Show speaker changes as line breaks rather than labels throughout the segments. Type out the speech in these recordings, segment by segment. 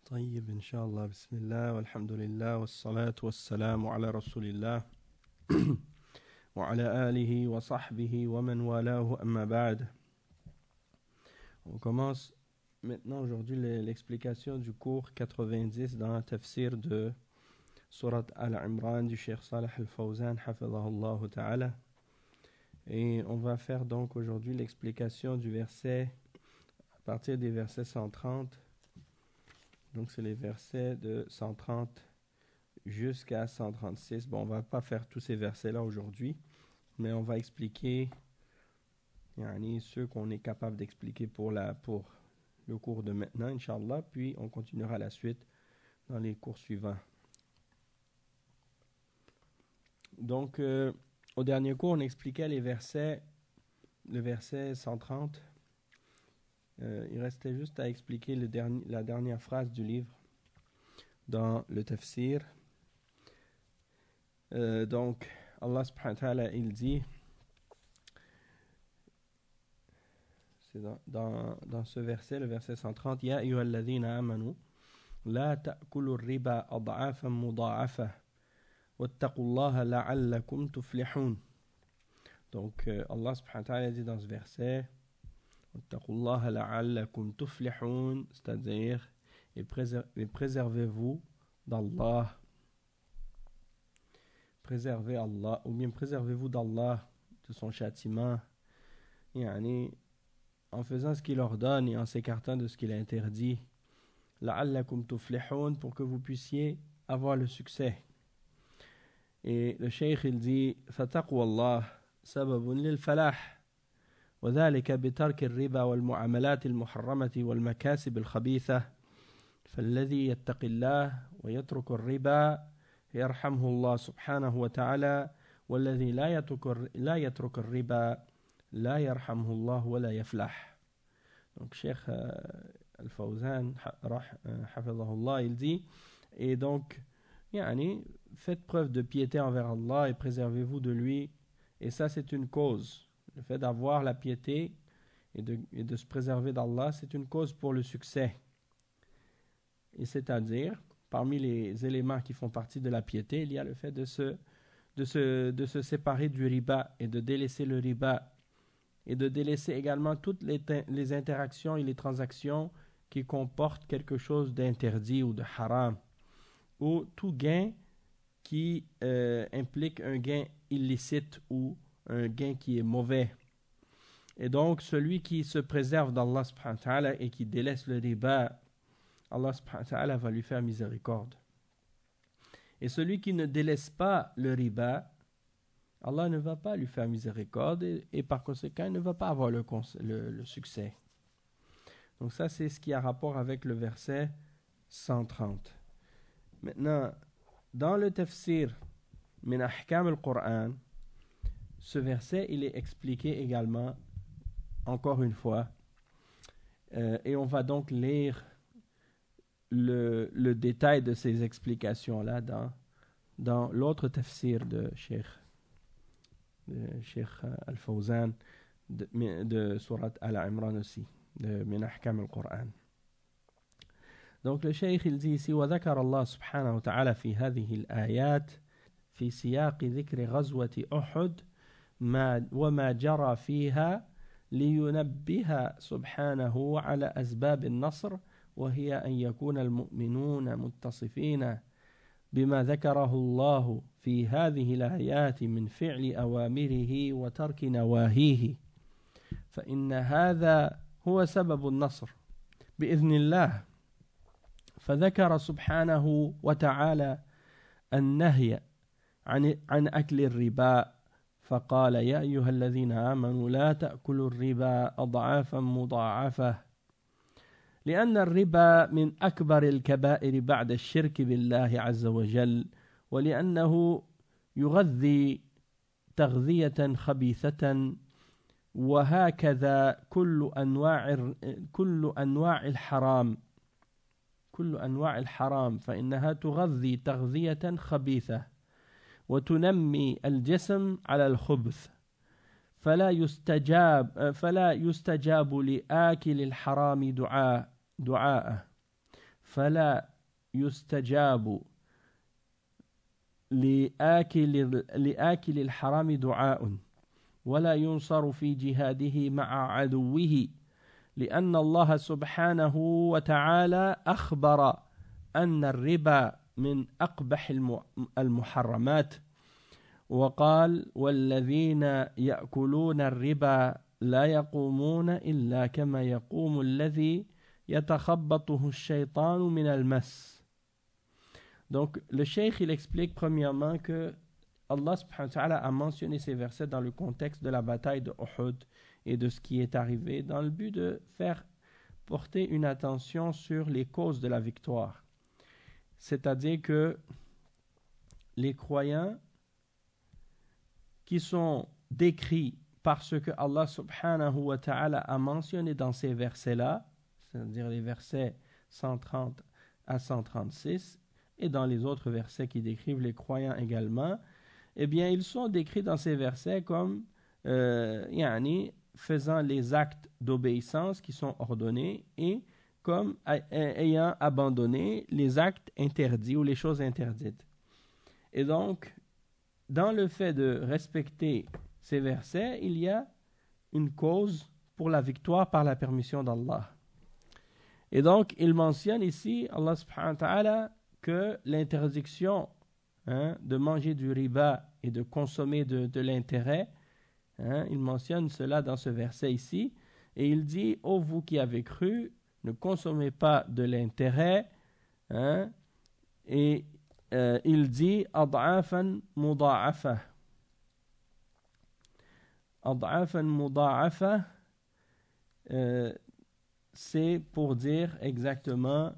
طيب إن شاء الله بسم الله والحمد لله والصلاة والسلام على رسول الله وعلى آله وصحبه ومن والاه أما بعد. On commence maintenant aujourd'hui l'explication du cours 90 dans le tafsir de Surat Al-Imran du Cheikh Salih Al-Fawzan hafidhahullah ta'ala. Et on va faire donc aujourd'hui l'explication du verset à partir des versets 130. Donc c'est les versets de 130 jusqu'à 136. Bon, on ne va pas faire tous ces versets-là aujourd'hui, mais on va expliquer ceux qu'on est capable d'expliquer pour le cours de maintenant, Inch'Allah, puis on continuera la suite dans les cours suivants. Donc, au dernier cours, on expliquait le verset 130. Il restait juste à expliquer la dernière phrase du livre dans le tafsir. Donc, Allah subhanahu wa ta'ala, il dit, c'est dans ce verset, le verset 130, Ya ayyuhalladhina amanu, la ta'kulu riba ad'afan mudha'afa, wattaqullaha la'allakum tuflihun. Donc, Allah subhanahu wa ta'ala dit dans ce verset, wattaqullaha la'allakum tuflihun, c'est-à-dire, et préservez-vous d'Allah. Préservez Allah, ou bien préservez-vous d'Allah, de son châtiment, en faisant ce qu'il ordonne et en s'écartant de ce qu'il interdit. La'allakum tuflihun, pour que vous puissiez avoir le succès. Et le cheikh il dit, fataqwa Allah sababun lil falah, وذلك بترك الربا والمعاملات المحرمة والمكاسب الخبيثة. فالذي يتق الله ويترك الربا يرحمه الله سبحانه وتعالى والذي لا يترك الربا لا يرحمه الله ولا يفلح. Donc Cheikh Al-Fawzan hafidhahullah, il dit, et donc faites preuve de piété envers Allah et préservez-vous de lui, et ça c'est une cause. Le fait d'avoir la piété et de se préserver d'Allah, c'est une cause pour le succès. Et c'est-à-dire, parmi les éléments qui font partie de la piété, il y a le fait de se séparer du riba et de délaisser le riba et de délaisser également toutes les interactions et les transactions qui comportent quelque chose d'interdit ou de haram, ou tout gain qui implique un gain illicite ou un gain qui est mauvais. Et donc, celui qui se préserve d'Allah subhanahu wa ta'ala et qui délaisse le riba, Allah subhanahu wa ta'ala va lui faire miséricorde. Et celui qui ne délaisse pas le riba, Allah ne va pas lui faire miséricorde et par conséquent, il ne va pas avoir le succès. Donc ça, c'est ce qui a rapport avec le verset 130. Maintenant, dans le tafsir min ahkam al-Qur'an, ce verset, il est expliqué également, encore une fois, et on va donc lire le détail de ces explications-là dans l'autre tafsir de Cheikh Al-Fawzan de Surat Al-Imran aussi, de Min Ahkam al-Qur'an. Donc le Cheikh il dit ici, وذكر الله سبحانه وتعالى في هذه الآيات في سياق ذكر غزوة أحد وما جرى فيها لينبه سبحانه على أسباب النصر، وهي أن يكون المؤمنون متصفين بما ذكره الله في هذه الآيات من فعل أوامره وترك نواهيه، فإن هذا هو سبب النصر بإذن الله. فذكر سبحانه وتعالى النهي عن أكل الربا، فقال يا أيها الذين آمنوا لا تأكلوا الربا أضعافا مضاعفة، لأن الربا من أكبر الكبائر بعد الشرك بالله عز وجل، ولأنه يغذي تغذية خبيثة، وهكذا كل أنواع الحرام فإنها تغذي تغذية خبيثة وتنمي الجسم على الخبث، فلا يستجاب لآكل الحرام دعاءه، فلا يستجاب لآكل الحرام دعاء ولا ينصر في جهاده مع عدوه لأن الله سبحانه وتعالى أخبر أن الربا من أقبح المحرمات وقال والذين يأكلون الربا لا يقومون إلا كما يقوم الذي يتخبطه الشيطان من المس. Donc le cheikh il explique premièrement que Allah subhanahu wa ta'ala a mentionné ces versets dans le contexte de la bataille de Uhud et de ce qui est arrivé dans le but de faire porter une attention sur les causes de la victoire. C'est-à-dire que les croyants qui sont décrits par ce que Allah subhanahu wa ta'ala a mentionné dans ces versets-là, c'est-à-dire les versets 130 à 136, et dans les autres versets qui décrivent les croyants également, eh bien, ils sont décrits dans ces versets comme faisant les actes d'obéissance qui sont ordonnés et comme ayant abandonné les actes interdits ou les choses interdites. Et donc, dans le fait de respecter ces versets, il y a une cause pour la victoire par la permission d'Allah. Et donc, il mentionne ici, Allah subhanahu wa ta'ala, que l'interdiction de manger du riba et de consommer de l'intérêt, il mentionne cela dans ce verset ici, et il dit, ô vous qui avez cru, ne consommez pas de l'intérêt, et il dit, ad'afan muda'afa. Ad'afan muda'afa, c'est pour dire exactement,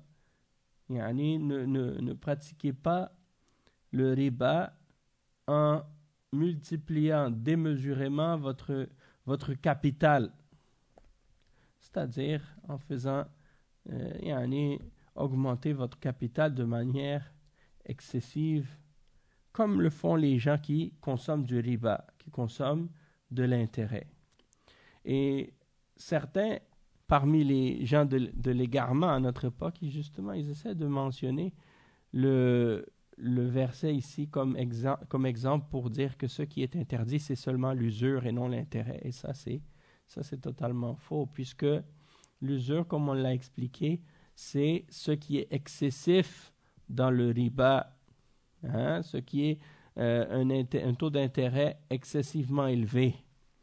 ne pratiquez pas le riba en multipliant démesurément votre capital, c'est-à-dire en faisant augmenter votre capital de manière excessive, comme le font les gens qui consomment du riba, qui consomment de l'intérêt. Et certains parmi les gens de l'égarement à notre époque, justement, ils essaient de mentionner le verset ici comme exemple pour dire que ce qui est interdit, c'est seulement l'usure et non l'intérêt. Et ça, c'est totalement faux, puisque l'usure, comme on l'a expliqué, c'est ce qui est excessif dans le riba, ce qui est un taux d'intérêt excessivement élevé.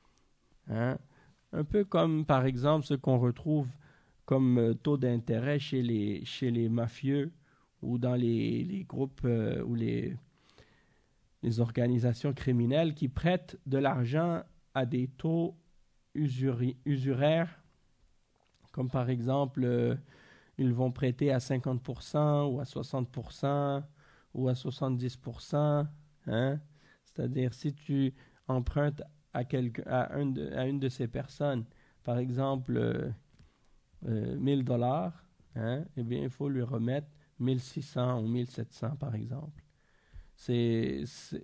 Un peu comme, par exemple, ce qu'on retrouve comme taux d'intérêt chez les mafieux ou dans les groupes ou les organisations criminelles qui prêtent de l'argent à des taux usuraires, comme par exemple, ils vont prêter à 50% ou à 60% ou à 70%. C'est-à-dire, si tu empruntes à une de ces personnes, par exemple, $1,000, eh bien, il faut lui remettre 1,600 ou 1,700, par exemple. C'est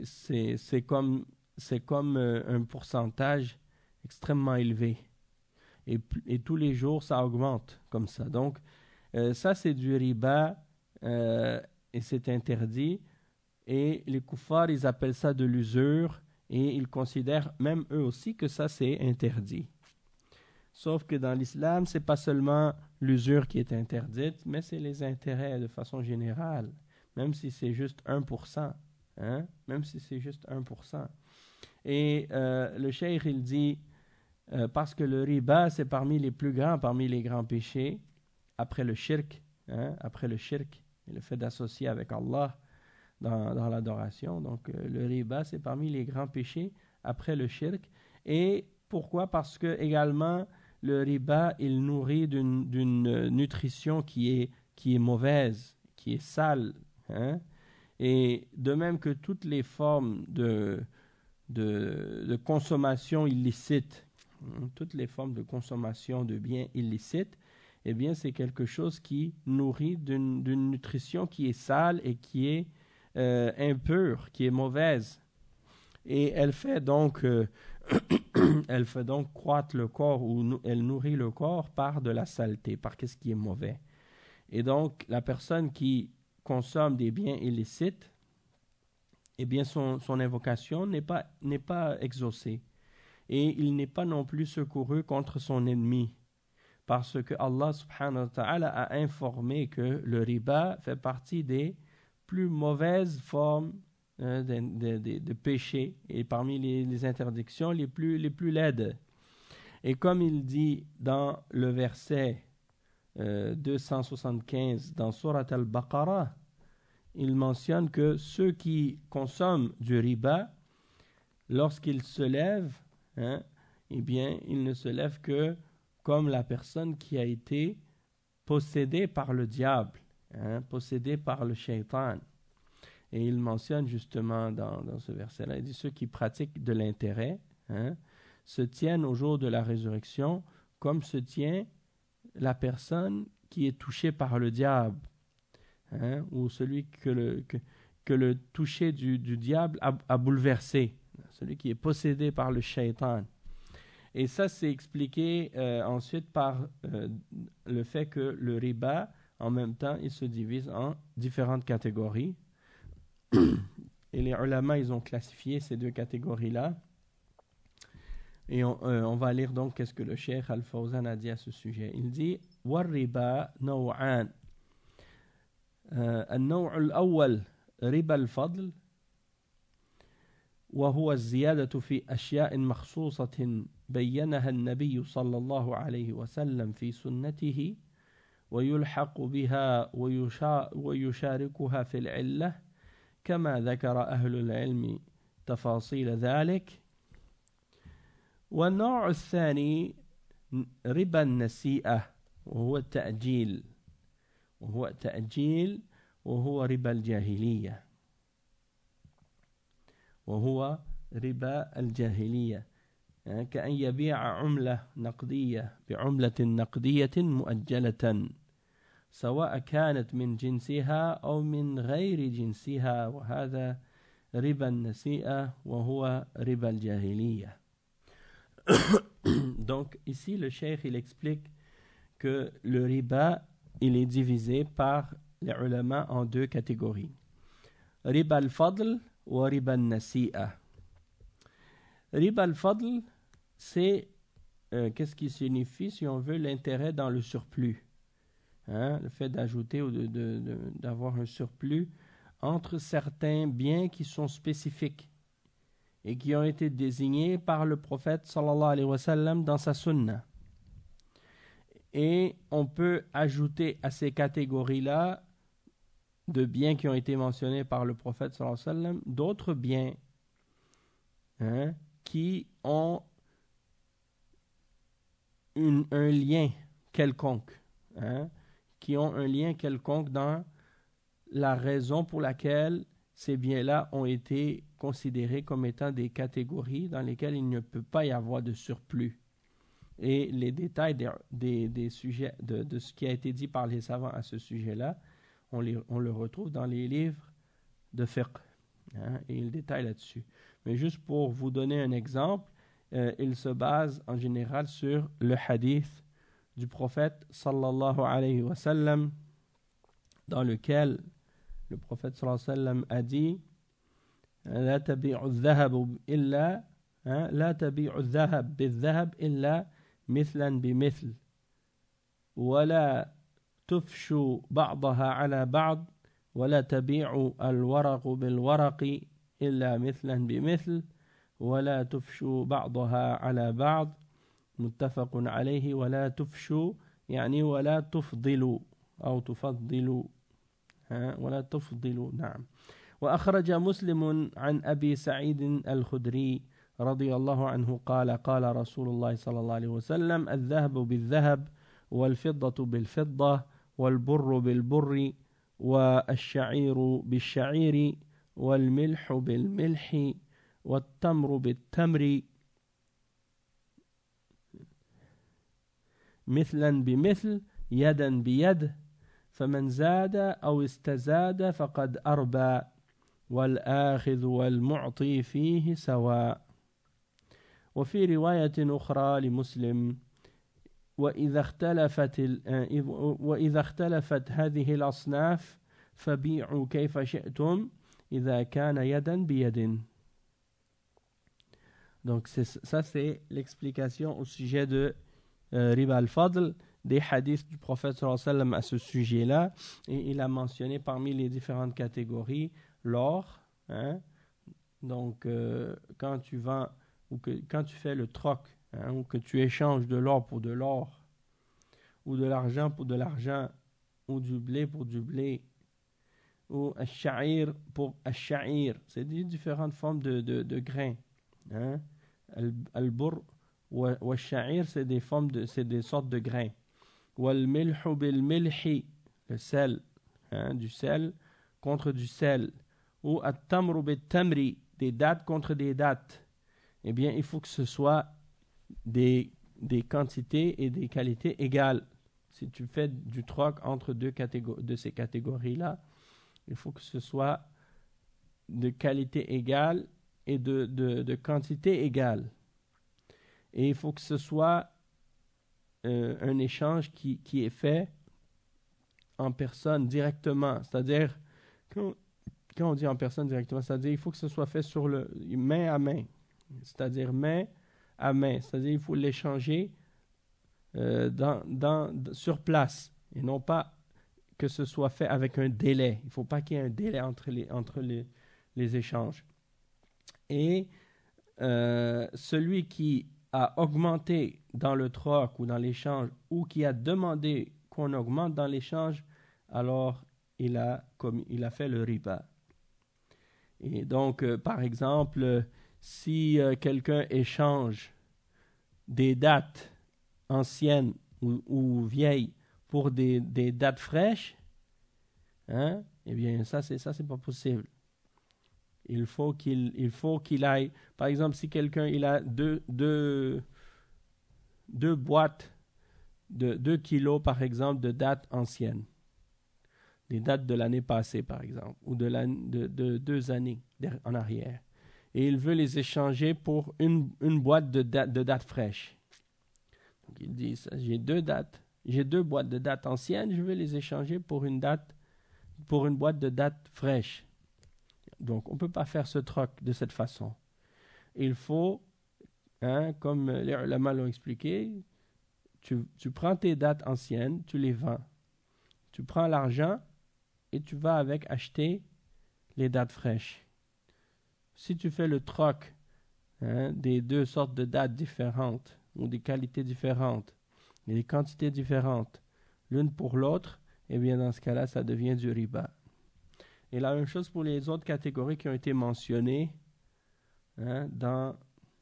comme un pourcentage extrêmement élevé. Et tous les jours, ça augmente comme ça. Donc, ça, c'est du riba et c'est interdit. Et les kuffars, ils appellent ça de l'usure et ils considèrent même eux aussi que ça, c'est interdit. Sauf que dans l'islam, c'est pas seulement l'usure qui est interdite, mais c'est les intérêts de façon générale, même si c'est juste 1%. Même si c'est juste 1%. Et le cheikh, il dit, parce que le riba, c'est parmi les grands péchés, après le shirk, et le fait d'associer avec Allah dans l'adoration. Donc, le riba, c'est parmi les grands péchés après le shirk. Et pourquoi? Parce que également, le riba, il nourrit d'une nutrition qui est mauvaise, qui est sale. Et de même que toutes les formes de consommation illicite, toutes les formes de consommation de biens illicites, eh bien, c'est quelque chose qui nourrit d'une nutrition qui est sale et qui est impure, qui est mauvaise. Et elle fait donc croître le corps, ou elle nourrit le corps par de la saleté, par ce qui est mauvais. Et donc, la personne qui consomme des biens illicites, eh bien, son invocation n'est pas exaucée. Et il n'est pas non plus secouru contre son ennemi. Parce que Allah subhanahu wa ta'ala a informé que le riba fait partie des plus mauvaises formes de péché et parmi les interdictions les plus laides. Et comme il dit dans le verset 275 dans Surat al-Baqarah, il mentionne que ceux qui consomment du riba, lorsqu'ils se lèvent, eh bien, ils ne se lèvent que comme la personne qui a été possédée par le diable, possédée par le shaitan. Et il mentionne justement dans ce verset-là, il dit ceux qui pratiquent de l'intérêt se tiennent au jour de la résurrection comme se tient la personne qui est touchée par le diable, ou celui que le toucher du diable a bouleversé, celui qui est possédé par le shaitan. Et ça, c'est expliqué ensuite par le fait que le riba, en même temps, il se divise en différentes catégories. Et les ulama, ils ont classifié ces deux catégories-là. Et on va lire donc qu'est-ce que le Cheikh Al-Fawzan a dit à ce sujet. Il dit « War-riba naw'an » النوع الأول ربا الفضل وهو الزيادة في أشياء مخصوصة بينها النبي صلى الله عليه وسلم في سنته ويلحق بها ويشاركها في العلة كما ذكر أهل العلم تفاصيل ذلك. والنوع الثاني ربا النسيئة وهو التأجيل وهو ربا الجاهلية كأن يبيع عملة نقدية بعملة نقدية مؤجلة سواء كانت من جنسها أو من غير جنسها وهذا ربا النسيئة وهو ربا الجاهلية. Donc ici le cheikh il explique que le riba il est divisé par les ulama en deux catégories. Riba al-fadl ou riba al-nasi'a. Riba al-fadl, c'est qu'est-ce qui signifie, si on veut, l'intérêt dans le surplus. Le fait d'ajouter ou d'avoir un surplus entre certains biens qui sont spécifiques et qui ont été désignés par le prophète sallallahu alayhi wa sallam dans sa sunna. Et on peut ajouter à ces catégories-là de biens qui ont été mentionnés par le prophète sallallahu alayhi wa sallam d'autres biens qui ont un lien quelconque, qui ont un lien quelconque dans la raison pour laquelle ces biens-là ont été considérés comme étant des catégories dans lesquelles il ne peut pas y avoir de surplus. Et les détails des sujets, de ce qui a été dit par les savants à ce sujet-là, on le retrouve dans les livres de fiqh, et il détaille là-dessus. Mais juste pour vous donner un exemple, il se base en général sur le hadith du prophète sallallahu alayhi wa sallam, dans lequel le prophète sallallahu alayhi wa sallam a dit لا تبيع الذهب إلا لا تبيع الذهب بالذهب إلا مثلا بمثل ولا تفشوا بعضها على بعض ولا تبيع الورق بالورق إلا مثلا بمثل ولا تفشوا بعضها على بعض متفق عليه ولا تفشوا يعني ولا تفضلوا أو تفضلوا ولا تفضلوا نعم. وأخرج مسلم عن أبي سعيد الخدري رضي الله عنه قال قال رسول الله صلى الله عليه وسلم الذهب بالذهب والفضة بالفضة والبر بالبر والشعير بالشعير والملح بالملح والتمر بالتمر مثلا بمثل يدا بيد فمن زاد أو استزاد فقد أربى والآخذ والمعطي فيه سواء. وفي رواية أخرى لمسلم وإذا اختلفت هذه الأصناف فبيعوا كيف شئتم إذا كان يدا بيد. Donc ça c'est l'explication au sujet de riba al-fadl, des hadiths du prophète sallallahu alayhi wa sallam à ce sujet-là, et il a mentionné parmi les différentes catégories l'or, hein? Donc quand tu vends ou quand tu fais le troc, hein, ou que tu échanges de l'or pour de l'or, ou de l'argent pour de l'argent, ou du blé pour du blé, ou al-sha'ir pour al-sha'ir, c'est des différentes formes de grains, hein? Al-burr ou al-sha'ir, c'est des sortes de grains. Wal-milhu bil-milhi, le sel, hein, du sel contre du sel, ou at-tamru bil-tamri, des dattes contre des dattes. Eh bien, il faut que ce soit des quantités et des qualités égales. Si tu fais du troc entre de ces catégories-là, il faut que ce soit de qualité égale et de quantité égale. Et il faut que ce soit un échange qui est fait en personne directement. C'est-à-dire, quand on dit en personne directement, c'est-à-dire il faut que ce soit fait sur le main à main. C'est-à-dire main à main. C'est-à-dire il faut l'échanger sur place et non pas que ce soit fait avec un délai. Il ne faut pas qu'il y ait un délai entre les échanges. Et celui qui a augmenté dans le troc ou dans l'échange, ou qui a demandé qu'on augmente dans l'échange, alors il a fait le riba. Et donc, par exemple, si quelqu'un échange des dates anciennes ou vieilles pour des dates fraîches, hein, eh bien, ça, c'est pas possible. Il faut qu'il aille. Par exemple, si quelqu'un il a deux boîtes de 2 kilos, par exemple, de dates anciennes, des dates de l'année passée, par exemple, ou de 2 années en arrière, et il veut les échanger pour une boîte de dates fraîches. Donc, il dit, j'ai 2 boîtes de dates anciennes, je vais les échanger pour une boîte de dates fraîches. Donc, on ne peut pas faire ce troc de cette façon. Il faut, hein, comme les ulama l'ont expliqué, tu prends tes dates anciennes, tu les vends. Tu prends l'argent et tu vas avec acheter les dates fraîches. Si tu fais le troc, hein, des 2 sortes de dates différentes, ou des qualités différentes, et des quantités différentes, l'une pour l'autre, eh bien, dans ce cas-là, ça devient du riba. Et la même chose pour les autres catégories qui ont été mentionnées, hein, dans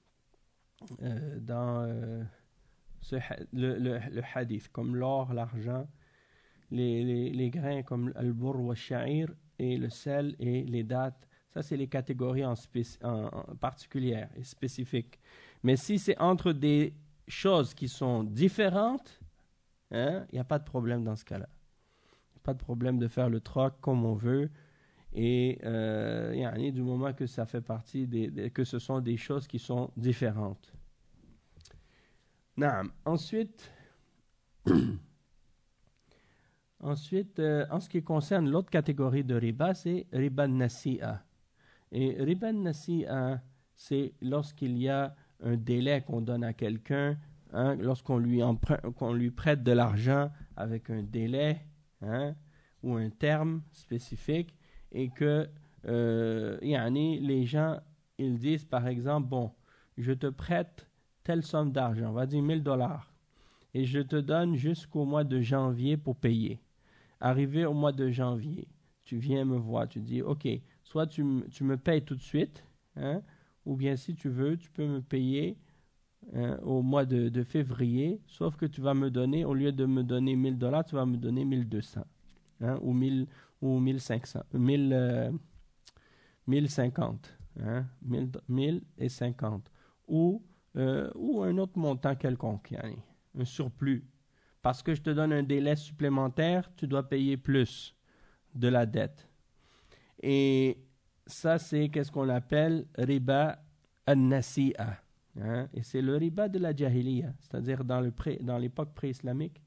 le hadith, comme l'or, l'argent, les grains comme al-burr wa sha'ir, et le sel et les dattes. Ça, c'est les catégories en particulières et spécifiques. Mais si c'est entre des choses qui sont différentes, hein, il n'y a pas de problème dans ce cas-là. Il n'y a pas de problème de faire le troc comme on veut. Et du moment que ça fait partie que ce sont des choses qui sont différentes. Naam. Ensuite, en ce qui concerne l'autre catégorie de riba, c'est riba nasi'a. Et riba nasi'a, c'est lorsqu'il y a un délai qu'on donne à quelqu'un, hein, lorsqu'on qu'on lui prête de l'argent avec un délai, hein, ou un terme spécifique, et que les gens, ils disent par exemple, bon, je te prête telle somme d'argent, on va dire $1000, et je te donne jusqu'au mois de janvier pour payer. Arrivé au mois de janvier, tu viens me voir, tu dis, ok, soit tu me payes tout de suite, hein, ou bien si tu veux, tu peux me payer au mois de février, sauf que tu vas me donner, au lieu de me donner $1000, tu vas me donner 1200, hein, ou 1000 ou 1500, 1050, hein, 1050, ou un autre montant quelconque, un surplus. Parce que je te donne un délai supplémentaire, tu dois payer plus de la dette. Et ça, c'est qu'est-ce qu'on appelle riba al-nasi'a. Hein? Et c'est le riba de la jahiliya, c'est-à-dire dans l'époque pré-islamique,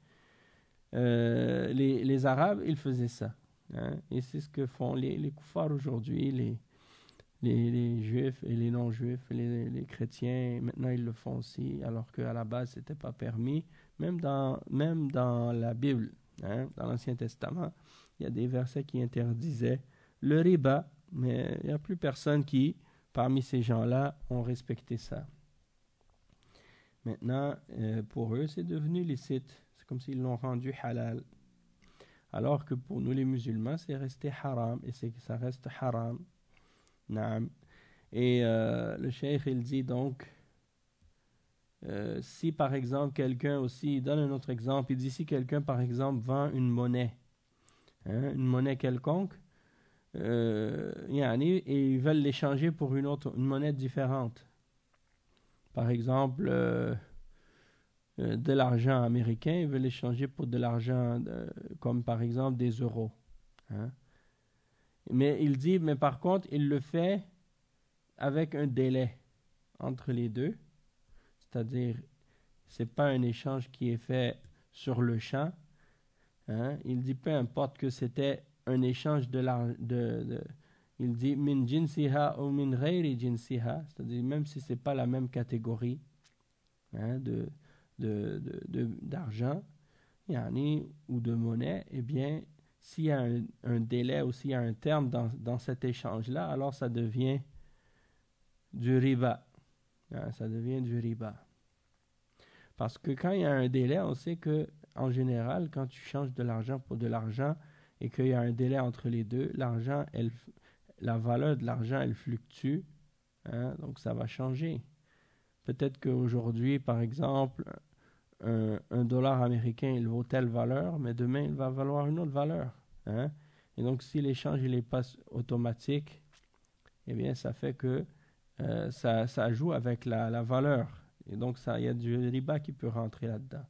les Arabes, ils faisaient ça. Hein? Et c'est ce que font les koufars aujourd'hui, les juifs et les non-juifs, les chrétiens, maintenant ils le font aussi, alors qu'à la base, ce n'était pas permis. Même dans la Bible, hein, dans l'Ancien Testament, il y a des versets qui interdisaient le riba, mais il n'y a plus personne qui, parmi ces gens-là, ont respecté ça. Maintenant, pour eux, c'est devenu licite. C'est comme s'ils l'ont rendu halal. Alors que pour nous, les musulmans, c'est resté haram. Et ça reste haram. Naam. Et le cheikh, il dit donc, si par exemple quelqu'un aussi, il donne un autre exemple, il dit si quelqu'un par exemple vend une monnaie, hein, une monnaie quelconque, et ils veulent l'échanger pour une monnaie différente. Par exemple, de l'argent américain, ils veulent l'échanger pour de l'argent comme par exemple des euros. Hein. Mais il dit, mais par contre, il le fait avec un délai entre les deux. C'est-à-dire, c'est pas un échange qui est fait sur le champ. Hein. Il dit, peu importe que c'était un échange il dit, min jinsiha ou min ghayri jinsiha. C'est-à-dire, même si c'est pas la même catégorie, hein, d'argent, ou de monnaie, eh bien, s'il y a un délai ou s'il y a un terme dans cet échange-là, alors ça devient du riba. Hein, ça devient du riba. Parce que quand il y a un délai, on sait que en général, quand tu changes de l'argent pour de l'argent et qu'il y a un délai entre les deux, la valeur de l'argent, elle fluctue. Hein, donc ça va changer. Peut-être qu'aujourd'hui, par exemple, un dollar américain, il vaut telle valeur, mais demain, il va valoir une autre valeur. Hein? Et donc, si l'échange il est pas automatique, eh bien, ça fait que ça joue avec la valeur. Et donc, il y a du riba qui peut rentrer là-dedans.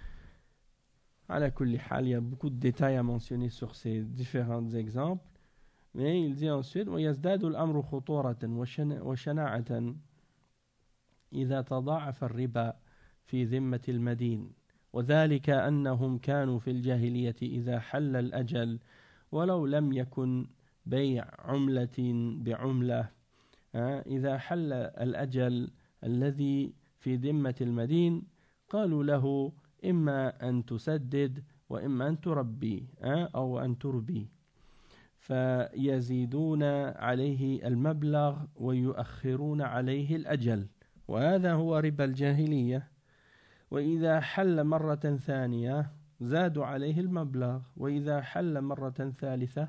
Ala kulli hal, il y a beaucoup de détails à mentionner sur ces différents exemples. Mais il dit ensuite, وَيَزْدَادُ الْأَمْرُ خُطُورَةً وَشَنَاعَةً إذا تضاعف الربا في ذمة المدين وذلك أنهم كانوا في الجاهلية إذا حل الأجل ولو لم يكن بيع عملة بعملة إذا حل الأجل الذي في ذمة المدين قالوا له إما أن تسدد وإما أن تربي أو أن تربي فيزيدون عليه المبلغ ويؤخرون عليه الأجل وهذا هو ربا الجاهلية وإذا حل مرة ثانية زادوا عليه المبلغ وإذا حل مرة ثالثة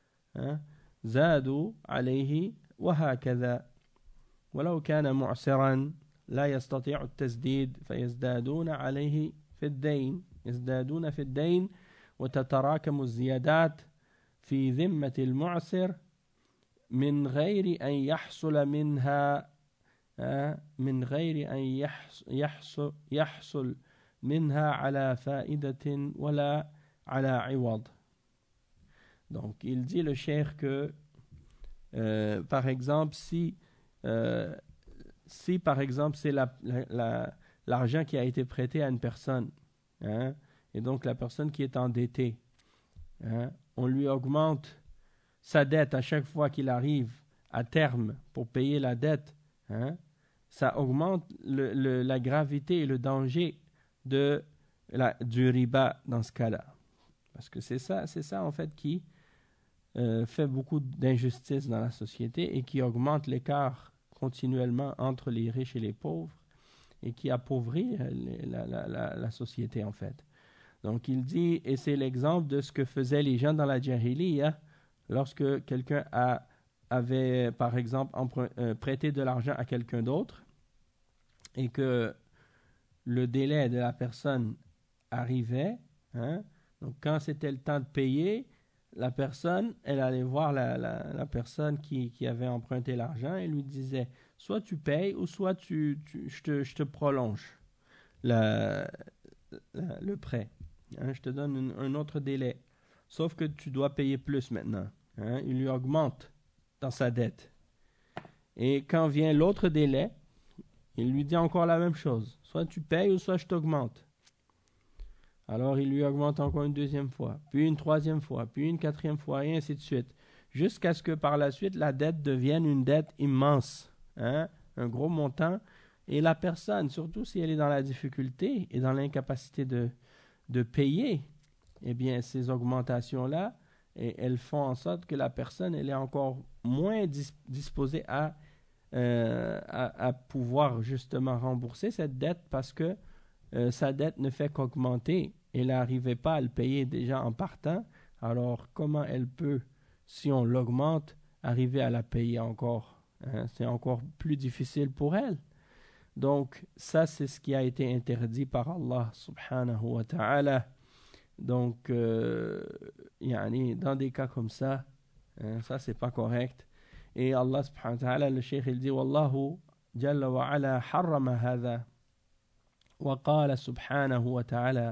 زادوا عليه وهكذا ولو كان معسرا لا يستطيع التسديد فيزدادون عليه يزدادون في الدين وتتراكم الزيادات في ذمة المعسر من غير أن يحصل منها يحصل منها على فائدة ولا على عوض. Donc il dit le cheikh que par exemple si par exemple c'est l'argent qui a été prêté à une personne, hein, et donc la personne qui est endettée, hein, on lui augmente sa dette à chaque fois qu'il arrive à terme pour payer la dette, hein, ça augmente la gravité et le danger du riba dans ce cas-là. Parce que c'est ça en fait qui fait beaucoup d'injustice dans la société et qui augmente l'écart continuellement entre les riches et les pauvres et qui appauvrit la société en fait. Donc il dit, et c'est l'exemple de ce que faisaient les gens dans la Jahiliya lorsque quelqu'un avait par exemple prêté de l'argent à quelqu'un d'autre et que le délai de la personne arrivait, hein, donc quand c'était le temps de payer, la personne, elle allait voir la personne qui avait emprunté l'argent et lui disait soit tu payes ou soit je te prolonge le prêt, hein, je te donne un autre délai, sauf que tu dois payer plus maintenant, hein, il lui augmente dans sa dette. Et quand vient l'autre délai, il lui dit encore la même chose. Soit tu payes ou soit je t'augmente. Alors il lui augmente encore une deuxième fois, puis une troisième fois, puis une quatrième fois, et ainsi de suite. Jusqu'à ce que par la suite, la dette devienne une dette immense, hein, un gros montant. Et la personne, surtout si elle est dans la difficulté et dans l'incapacité de payer, eh bien, ces augmentations-là, elles font en sorte que la personne, elle est encore moins disposée à pouvoir justement rembourser cette dette parce que sa dette ne fait qu'augmenter. Elle n'arrivait pas à le payer déjà en partant. Alors, comment elle peut, si on l'augmente, arriver à la payer encore, hein? C'est encore plus difficile pour elle. Donc, ça, c'est ce qui a été interdit par Allah subhanahu wa ta'ala. Donc, dans des cas comme ça, hein, ça, c'est pas correct. Et Allah subhanahu wa ta'ala, le cheikh, il dit Wallahu jalla wa ala harrama hadha. وقال سبحانه وتعالى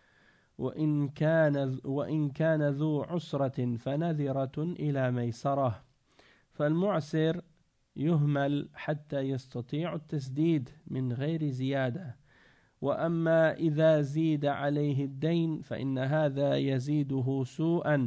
وإن كان ذو عسرة فنذرة إلى ميسرة فالمعسر يهمل حتى يستطيع التسديد من غير زيادة وأما إذا زيد عليه الدين فإن هذا يزيده سوءا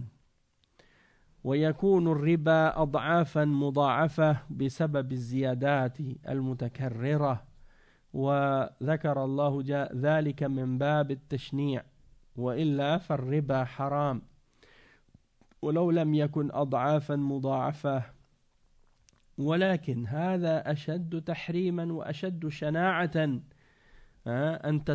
ويكون الربا أضعافا مضاعفة بسبب الزيادات المتكررة وذكر الله ذلك من باب التشنيع وإلا فالربا حرام ولو لم يكن أضعافا مضاعفة ولكن هذا أشد تحريما وأشد شناعة أن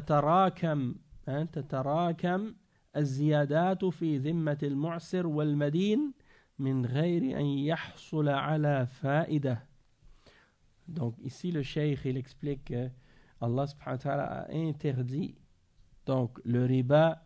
تتراكم الزيادات في ذمة المعسر والمدين من غير أن يحصل على فائدة. Donc ici le cheikh il explique que Allah subhanahu wa ta'ala a interdit donc le riba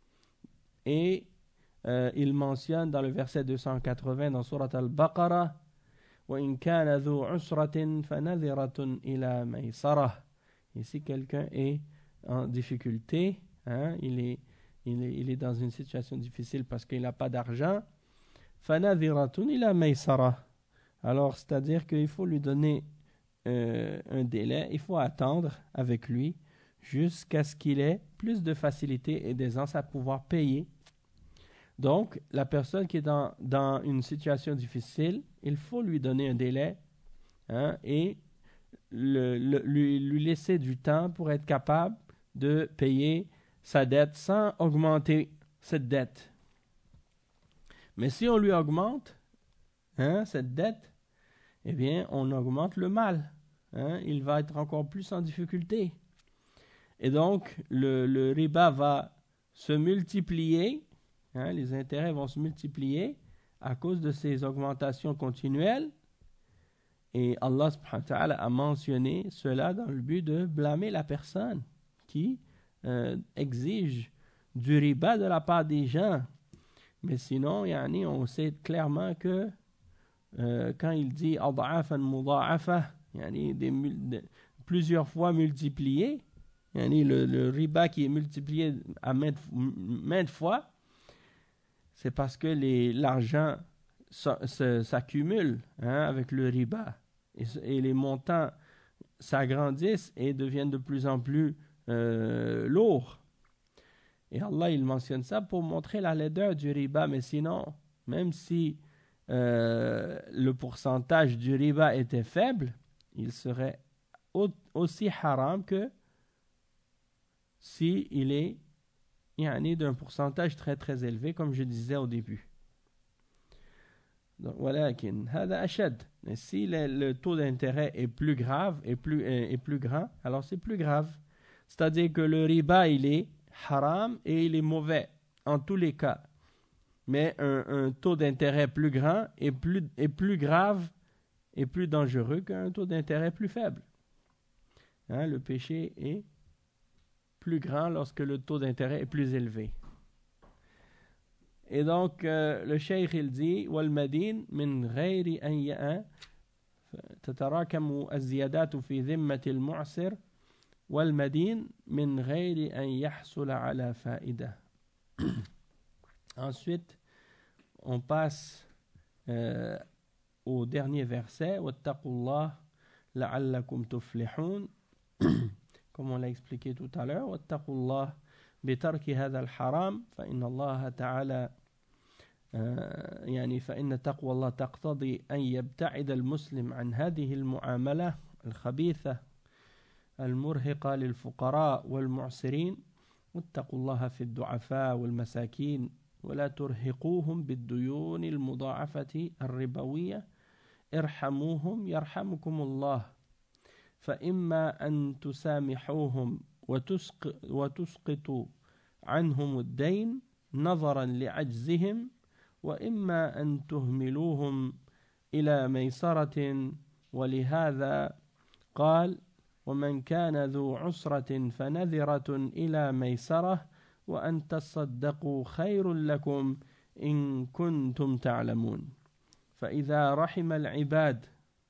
et il mentionne dans le verset 280 dans Surat Al-Baqarah وَإِنْ كَانَ ذُو عُسْرَةٍ فَنَذِرَةٌ إِلَى مَيْسَرَةٍ. Et si quelqu'un est en difficulté, hein, il est dans une situation difficile parce qu'il n'a pas d'argent, فَنَذِرَةٌ إِلَى مَيْسَرَةٍ. Alors c'est-à-dire qu'il faut lui donner un délai, il faut attendre avec lui jusqu'à ce qu'il ait plus de facilité et d'aisance à pouvoir payer. Donc, la personne qui est dans une situation difficile, il faut lui donner un délai, hein, et lui laisser du temps pour être capable de payer sa dette sans augmenter cette dette. Mais si on lui augmente, hein, cette dette, eh bien, on augmente le mal. Hein, il va être encore plus en difficulté. Et donc, le riba va se multiplier, hein, les intérêts vont se multiplier à cause de ces augmentations continuelles. Et Allah subhanahu wa ta'ala a mentionné cela dans le but de blâmer la personne qui exige du riba de la part des gens. Mais sinon, on sait clairement que quand il dit ad'afan mudha'afa, plusieurs fois multiplié, le riba qui est multiplié à maintes fois, c'est parce que l'argent s'accumule, hein, avec le riba et les montants s'agrandissent et deviennent de plus en plus lourds. Et Allah il mentionne ça pour montrer la laideur du riba, mais sinon, même si le pourcentage du riba était faible, il serait aussi haram que si il est d'un pourcentage très très élevé, comme je disais au début. Donc, ولكن هذا أشد. Mais si le taux d'intérêt est plus grave et plus grand, alors c'est plus grave. C'est-à-dire que le riba, il est haram et il est mauvais en tous les cas. Mais un taux d'intérêt plus grand est plus grave et plus dangereux qu'un taux d'intérêt plus faible. Hein, le péché est plus grand lorsque le taux d'intérêt est plus élevé. Et donc, le cheikh il dit والمدين من غير أن تتراكم الزيادات في ذمة المعسر والمدين من غير أن يحصل على فائدة. Ensuite, on passe au dernier verset واتقوا الله لعلكم تفلحون. comme on l'a expliqué tout à l'heure, واتقوا الله بترك هذا الحرام فإن الله تعالى يعني فإن تقوى الله تقتضي أن يبتعد المسلم عن هذه المعاملة الخبيثة المرهقة للفقراء والمعسرين واتقوا الله في الضعفاء والمساكين ولا ترهقوهم بالديون المضاعفة الربوية ارحموهم يرحمكم الله فإما أن تسامحوهم وتسقطوا عنهم الدين نظرا لعجزهم وإما أن تهملوهم إلى ميسرة ولهذا قال ومن كان ذو عسرة فنذرة إلى ميسرة وأن تصدقوا خير لكم إن كنتم تعلمون فإذا رحم العباد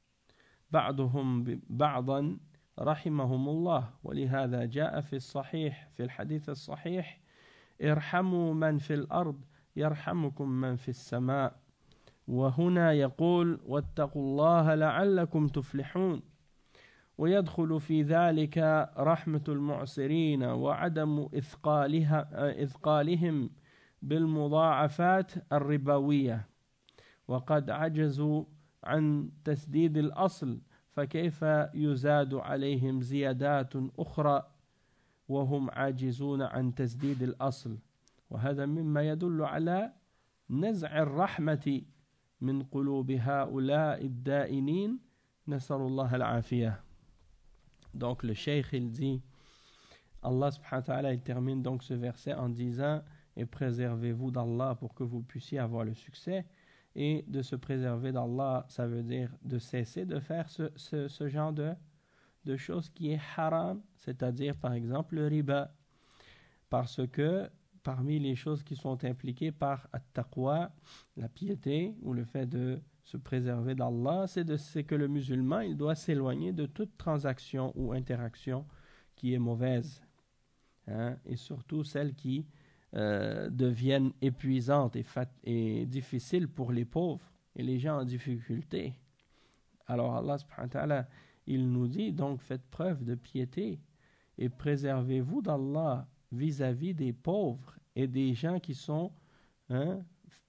بعضهم بعضا رحمهم الله ولهذا جاء في الصحيح في الحديث الصحيح ارحموا من في الأرض يرحمكم من في السماء وهنا يقول واتقوا الله لعلكم تفلحون ويدخل في ذلك رحمة المعسرين وعدم إثقالهم بالمضاعفات الربوية وقد عجزوا عن تسديد الأصل فكيف يزاد عليهم زيادات أخرى وهم عاجزون عن تسديد الأصل وهذا مما يدل على نزع الرحمة من قلوب هؤلاء الدائنين نسأل الله العافية. Donc le cheikh il dit, Allah subhanahu wa ta'ala il termine donc ce verset en disant et préservez-vous d'Allah pour que vous puissiez avoir le succès. Et de se préserver d'Allah, ça veut dire de cesser de faire ce genre de choses qui est haram, c'est-à-dire par exemple le riba. Parce que parmi les choses qui sont impliquées par at-taqwa, la piété ou le fait de se préserver d'Allah, c'est que le musulman il doit s'éloigner de toute transaction ou interaction qui est mauvaise, hein, et surtout celles qui deviennent épuisantes et difficiles pour les pauvres et les gens en difficulté. Alors Allah subhanahu wa ta'ala, il nous dit donc faites preuve de piété et préservez-vous d'Allah vis-à-vis des pauvres et des gens qui sont dans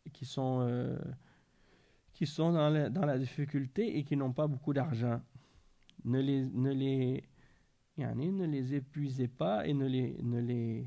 la difficulté et qui n'ont pas beaucoup d'argent. Ne les épuisez pas et ne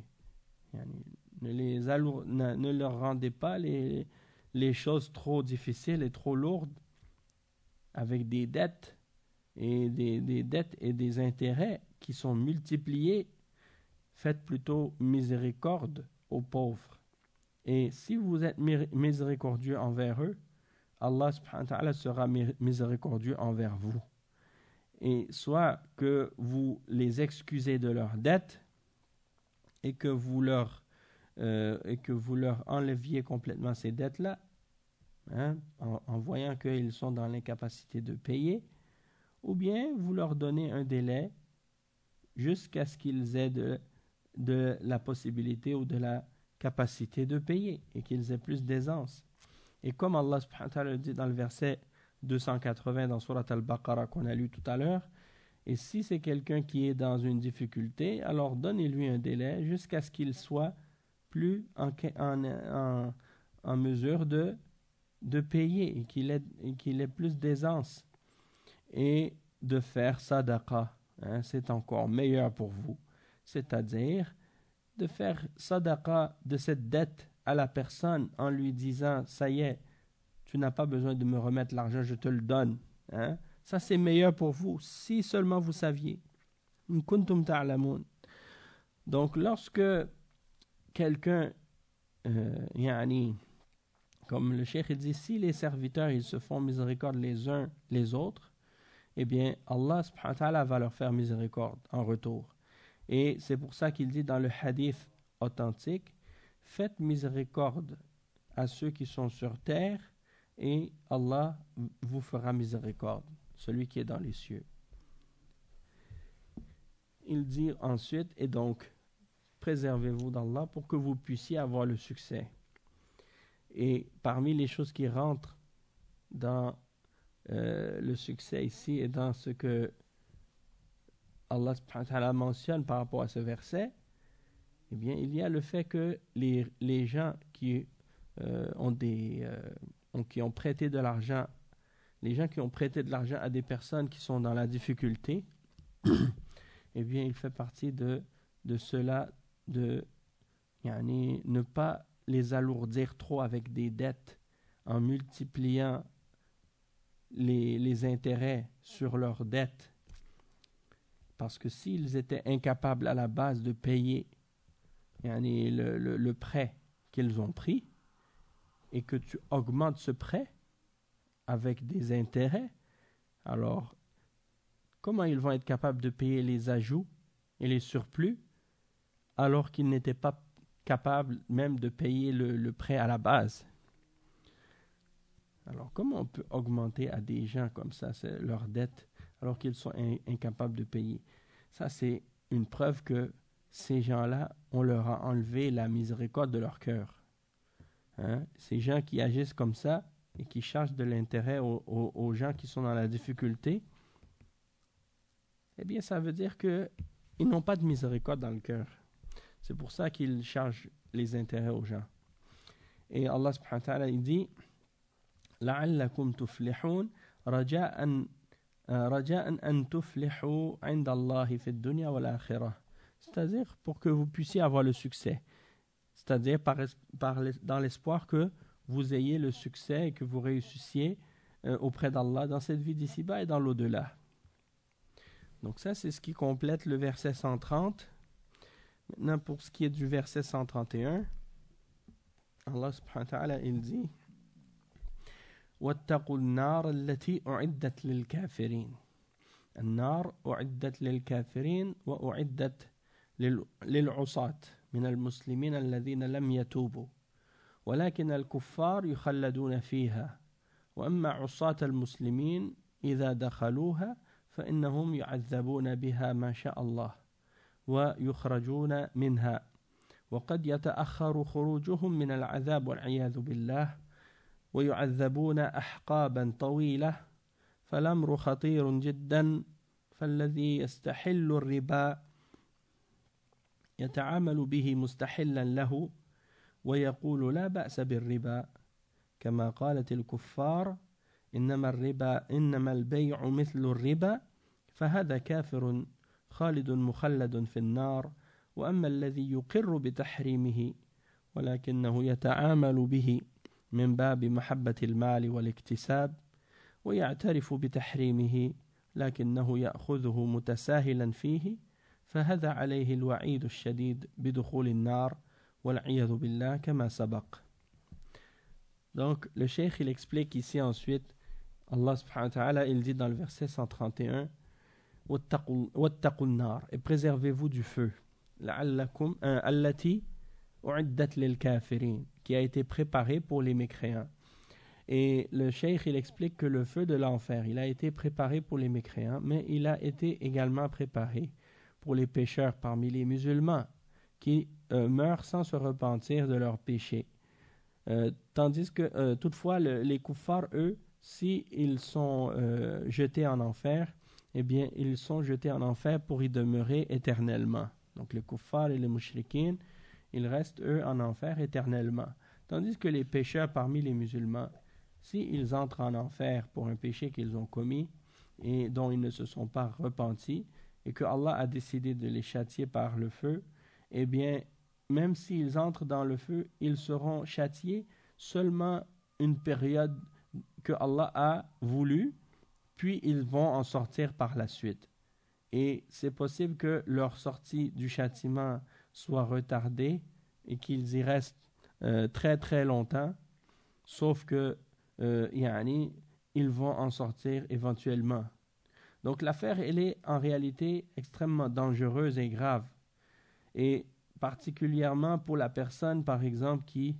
leur rendez pas les choses trop difficiles et trop lourdes avec des dettes et des dettes et des intérêts qui sont multipliés. Faites plutôt miséricorde aux pauvres. Et si vous êtes miséricordieux envers eux, Allah subhanahu wa ta'ala sera miséricordieux envers vous. Et soit que vous les excusez de leurs dettes et que vous leur enleviez complètement ces dettes-là, hein, en voyant qu'ils sont dans l'incapacité de payer, ou bien vous leur donnez un délai jusqu'à ce qu'ils aient de la possibilité ou de la capacité de payer et qu'ils aient plus d'aisance. Et comme Allah subhanahu wa ta'ala le dit dans le verset 280 dans Surat Al-Baqarah qu'on a lu tout à l'heure, et si c'est quelqu'un qui est dans une difficulté, alors donnez-lui un délai jusqu'à ce qu'il soit plus en mesure de payer et qu'il ait plus d'aisance. Et de faire sadaqa, hein, c'est encore meilleur pour vous. C'est-à-dire de faire sadaqa de cette dette à la personne en lui disant ça y est, tu n'as pas besoin de me remettre l'argent, je te le donne, hein? Ça c'est meilleur pour vous si seulement vous saviez. Kuntum ta'lamun. Donc lorsque quelqu'un comme le cheikh dit, si les serviteurs ils se font miséricorde les uns les autres, eh bien Allah subhanahu wa ta'ala va leur faire miséricorde en retour. Et c'est pour ça qu'il dit dans le hadith authentique, faites miséricorde à ceux qui sont sur terre et Allah vous fera miséricorde, celui qui est dans les cieux. Il dit ensuite, et donc préservez-vous d'Allah pour que vous puissiez avoir le succès. Et parmi les choses qui rentrent dans le succès ici et dans ce que Allah subhanahu wa ta'ala mentionne par rapport à ce verset, eh bien, il y a le fait que les gens qui qui ont prêté de l'argent, les gens qui ont prêté de l'argent à des personnes qui sont dans la difficulté, eh bien, il fait partie de cela, de ne pas les alourdir trop avec des dettes en multipliant les intérêts sur leurs dettes. Parce que s'ils étaient incapables à la base de payer le prêt qu'ils ont pris, et que tu augmentes ce prêt avec des intérêts, alors comment ils vont être capables de payer les ajouts et les surplus alors qu'ils n'étaient pas capables même de payer le prêt à la base? Alors comment on peut augmenter à des gens comme ça leurs dettes alors qu'ils sont incapables de payer? Ça, c'est une preuve que ces gens-là, on leur a enlevé la miséricorde de leur cœur. Ces gens qui agissent comme ça et qui chargent de l'intérêt aux gens qui sont dans la difficulté, eh bien, ça veut dire qu'ils n'ont pas de miséricorde dans le cœur. C'est pour ça qu'ils chargent les intérêts aux gens. Et Allah subhanahu wa ta'ala, il dit لَعَلَّكُمْ تُفْلِحُونَ رَجَاءً أَن تُفْلِحُوا عِنْدَ اللَّهِ فِي الدُّنْيا وَالْآخِرَةِ. C'est-à-dire pour que vous puissiez avoir le succès. C'est-à-dire dans l'espoir que vous ayez le succès et que vous réussissiez auprès d'Allah dans cette vie d'ici-bas et dans l'au-delà. Donc ça, c'est ce qui complète le verset 130. Maintenant, pour ce qui est du verset 131, Allah subhanahu wa ta'ala, il dit وَاتَّقُوا النَّارَ الَّتِي أُعِدَّتْ لِلْكَافِرِينَ. النار أعدت للكافرين وأعدت للعصاة من المسلمين الذين لم يتوبوا ولكن الكفار يخلدون فيها وأما عصاة المسلمين إذا دخلوها فإنهم يعذبون بها ما شاء الله ويخرجون منها وقد يتأخر خروجهم من العذاب والعياذ بالله ويعذبون أحقابا طويلة فالأمر خطير جدا فالذي يستحل الربا يتعامل به مستحلا له ويقول لا بأس بالربا كما قالت الكفار إنما البيع مثل الربا فهذا كافر خالد مخلد في النار وأما الذي يقر بتحريمه ولكنه يتعامل به من باب محبة المال والاكتساب ويعترف بتحريمه لكنه يأخذه متساهلا فيه فهذا عليه الوعيد الشديد بدخول النار والعياذ بالله كما سبق. Donc le cheikh il explique ici ensuite, Allah subhanahu wa ta'ala il dit dans le verset 131 وَاتَّقُوا النَّارِ et préservez-vous du feu لَعَلَّكُمْ الَّتِي أُعِدَّتْ لِلْكَافِرِينَ qui a été préparé pour les mécréants. Et le cheikh il explique que le feu de l'enfer il a été préparé pour les mécréants, mais il a été également préparé pour les pécheurs parmi les musulmans qui meurent sans se repentir de leurs péchés. Tandis que toutefois les kuffars, eux, s'ils sont jetés en enfer, eh bien ils sont jetés en enfer pour y demeurer éternellement. Donc les kuffars et les mushrikines, ils restent eux en enfer éternellement. Tandis que les pécheurs parmi les musulmans, s'ils entrent en enfer pour un péché qu'ils ont commis et dont ils ne se sont pas repentis, et que Allah a décidé de les châtier par le feu, eh bien, même s'ils entrent dans le feu, ils seront châtiés seulement une période que Allah a voulu, puis ils vont en sortir par la suite. Et c'est possible que leur sortie du châtiment soit retardée et qu'ils y restent très très longtemps, sauf que ils vont en sortir éventuellement. Donc l'affaire, elle est en réalité extrêmement dangereuse et grave. Et particulièrement pour la personne, par exemple, qui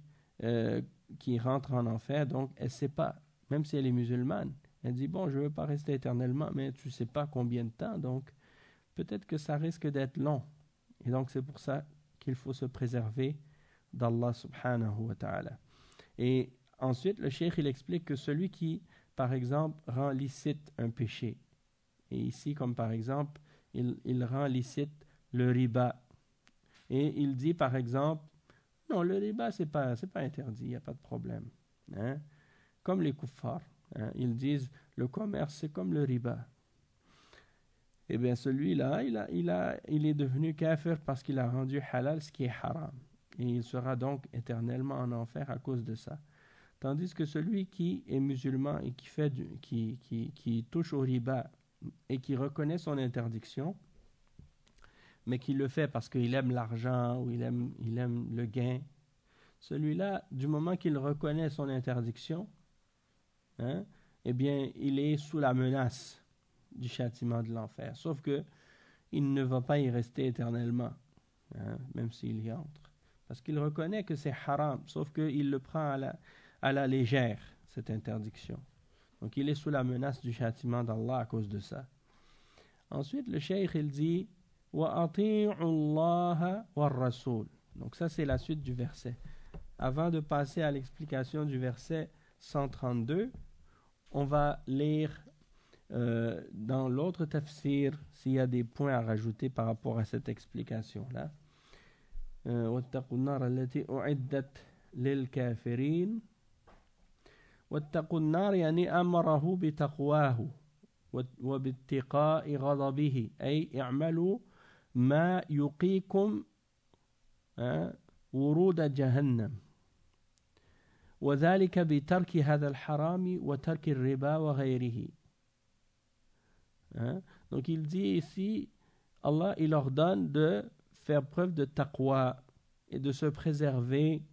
rentre en enfer, donc elle ne sait pas, même si elle est musulmane, elle dit, bon, je ne veux pas rester éternellement, mais tu ne sais pas combien de temps, donc peut-être que ça risque d'être long. Et donc c'est pour ça qu'il faut se préserver d'Allah subhanahu wa ta'ala. Et ensuite, le cheikh, il explique que celui qui, par exemple, rend licite un péché, et ici, comme par exemple, il rend licite le riba. Et il dit par exemple, non, le riba, c'est pas interdit, il n'y a pas de problème. Hein? Comme les kuffars. Hein? Ils disent, le commerce, c'est comme le riba. Eh bien, celui-là, il est devenu kafir parce qu'il a rendu halal ce qui est haram. Et il sera donc éternellement en enfer à cause de ça. Tandis que celui qui est musulman et qui touche au riba et qui reconnaît son interdiction, mais qui le fait parce qu'il aime l'argent ou il aime le gain, celui-là, du moment qu'il reconnaît son interdiction, hein, eh bien, il est sous la menace du châtiment de l'enfer. Sauf que il ne va pas y rester éternellement, hein, même s'il y entre. Parce qu'il reconnaît que c'est haram, sauf qu'il le prend à la légère, cette interdiction. Donc il est sous la menace du châtiment d'Allah à cause de ça. Ensuite, le cheikh, il dit « Wa ati'u Allah wa rasoul ». Donc ça, c'est la suite du verset. Avant de passer à l'explication du verset 132, on va lire dans l'autre tafsir s'il y a des points à rajouter par rapport à cette explication-là. واتقوا النار التي أعدت للكافرين. واتقوا النار يعني أمره بتقواه وباتقاء غضبه أي اعملوا ما يقيكم ورود جهنم وذلك بترك هذا الحرام وترك الربا وغيره. Donc il dit ici, Allah il ordonne de faire preuve de taqwa et de se préserver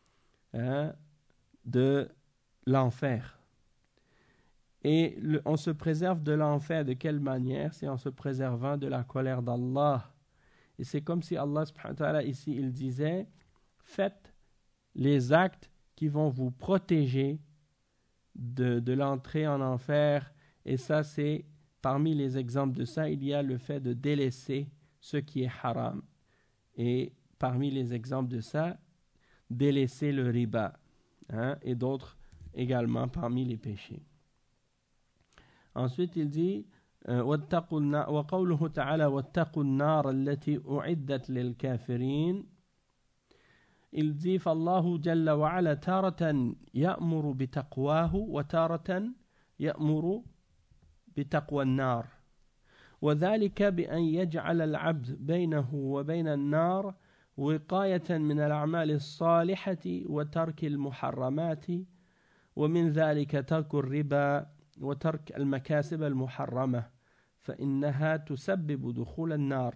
de l'enfer. Et on se préserve de l'enfer de quelle manière? C'est en se préservant de la colère d'Allah. Et c'est comme si Allah subhanahu wa ta'ala ici il disait, faites les actes qui vont vous protéger de l'entrée en enfer. Et ça, c'est parmi les exemples de ça, il y a le fait de délaisser ce qui est haram. Et parmi les exemples de ça, délaisser le riba, hein, et d'autres également parmi les péchés. Ensuite, il dit وقوله تعالى واتقوا النار التي أعدت للكافرين. Il dit فالله جل وعلا تارة يأمر بتقواه وتارة يأمر بتقوى النار وذلك بأن يجعل العبد بينه وبين النار وقاية من الأعمال الصالحة وترك المحرمات ومن ذلك ترك الربا وترك المكاسب المحرمة فإنها تسبب دخول النار.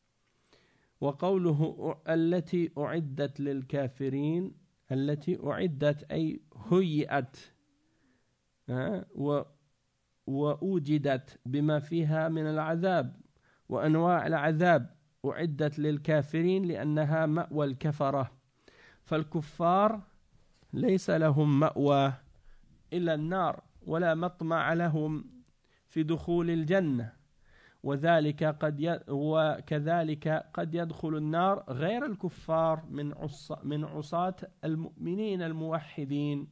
وقوله التي أعدت للكافرين التي أعدت أي هيئت وأوجدت بما فيها من العذاب وأنواع العذاب أعدت للكافرين لأنها مأوى الكفرة فالكفار ليس لهم مأوى إلا النار ولا مطمع لهم في دخول الجنة وكذلك قد يدخل النار غير الكفار من عصاة المؤمنين الموحدين.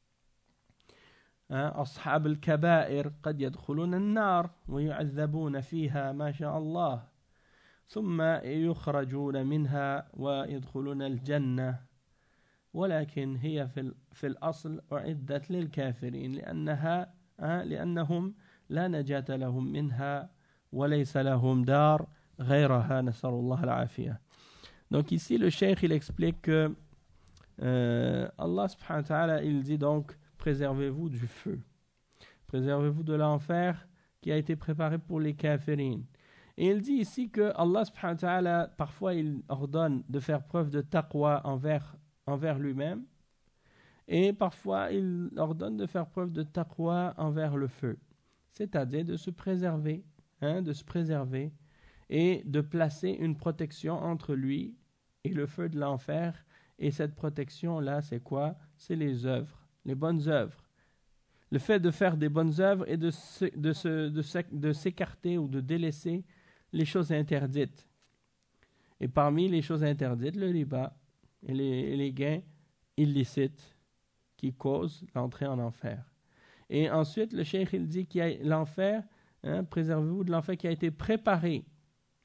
أصحاب الكبائر قد يدخلون النار ويعذبون فيها ما شاء الله ثم يخرجون منها ويدخلون الجنة ولكن هي في الأصل أعدت للكافرين لأنهم لا نجاة لهم منها وليس لهم دار غيرها نسأل الله العافية. Donc ici le cheikh il explique que Allah subhanahu wa ta'ala il dit donc préservez-vous du feu, préservez-vous de l'enfer qui a été préparé pour les kafirines. Et il dit ici que Allah subhanahu wa ta'ala parfois il ordonne de faire preuve de taqwa envers lui-même et parfois il ordonne de faire preuve de taqwa envers le feu, c'est-à-dire de se préserver, et de placer une protection entre lui et le feu de l'enfer. Et cette protection-là, c'est quoi? C'est les œuvres, les bonnes œuvres. Le fait de faire des bonnes œuvres et de s'écarter ou de délaisser les choses interdites. Et parmi les choses interdites, le riba et les gains illicites qui causent l'entrée en enfer. Et ensuite, le cheikh il dit qu'il y a l'enfer, préservez-vous de l'enfer qui a été préparé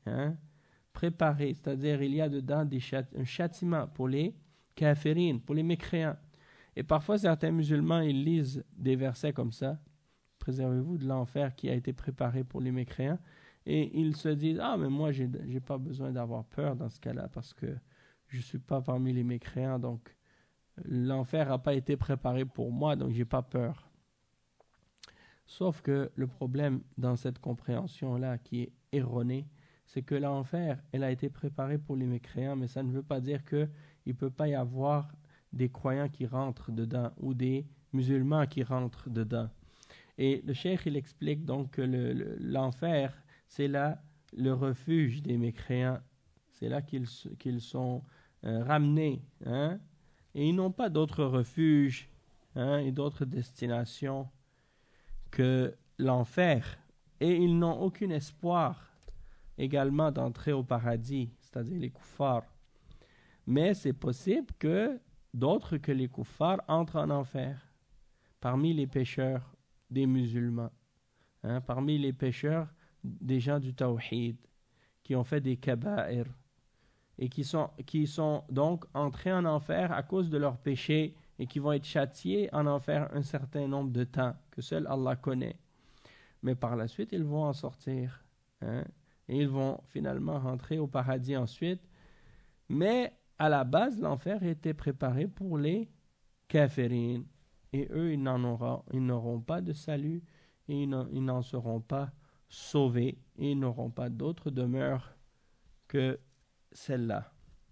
hein, préparé, c'est-à-dire il y a dedans un châtiment pour les kafirines, pour les mécréants. Et parfois certains musulmans, ils lisent des versets comme ça, préservez-vous de l'enfer qui a été préparé pour les mécréants, et ils se disent, ah mais moi j'ai pas besoin d'avoir peur dans ce cas-là, parce que je suis pas parmi les mécréants, donc l'enfer n'a pas été préparé pour moi, donc j'ai pas peur. Sauf que le problème dans cette compréhension-là qui est erronée, c'est que l'enfer, elle a été préparée pour les mécréants, mais ça ne veut pas dire qu'il ne peut pas y avoir des croyants qui rentrent dedans ou des musulmans qui rentrent dedans. Et le cheikh, il explique donc que l'enfer, c'est là le refuge des mécréants. C'est là qu'ils sont ramenés. Hein? Et ils n'ont pas d'autre refuge, hein, et d'autres destinations que l'enfer. Et ils n'ont aucun espoir également d'entrer au paradis, c'est-à-dire les kuffars. Mais c'est possible que d'autres que les kuffars entrent en enfer, parmi les pécheurs des musulmans, hein, parmi les pécheurs des gens du tawhid, qui ont fait des kaba'ir, et qui sont donc entrés en enfer à cause de leurs péchés, et qui vont être châtiés en enfer un certain nombre de temps, que seul Allah connaît. Mais par la suite, ils vont en sortir, hein, et ils vont finalement rentrer au paradis ensuite. Mais à la base, l'enfer était préparé pour les kafirines. Et eux, ils n'auront pas de salut, et ils n'en seront pas sauvés, et ils n'auront pas d'autre demeure que celle-là.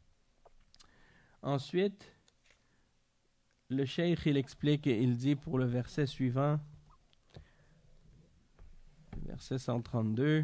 Ensuite, le cheikh, il explique et il dit pour le verset suivant, verset 132,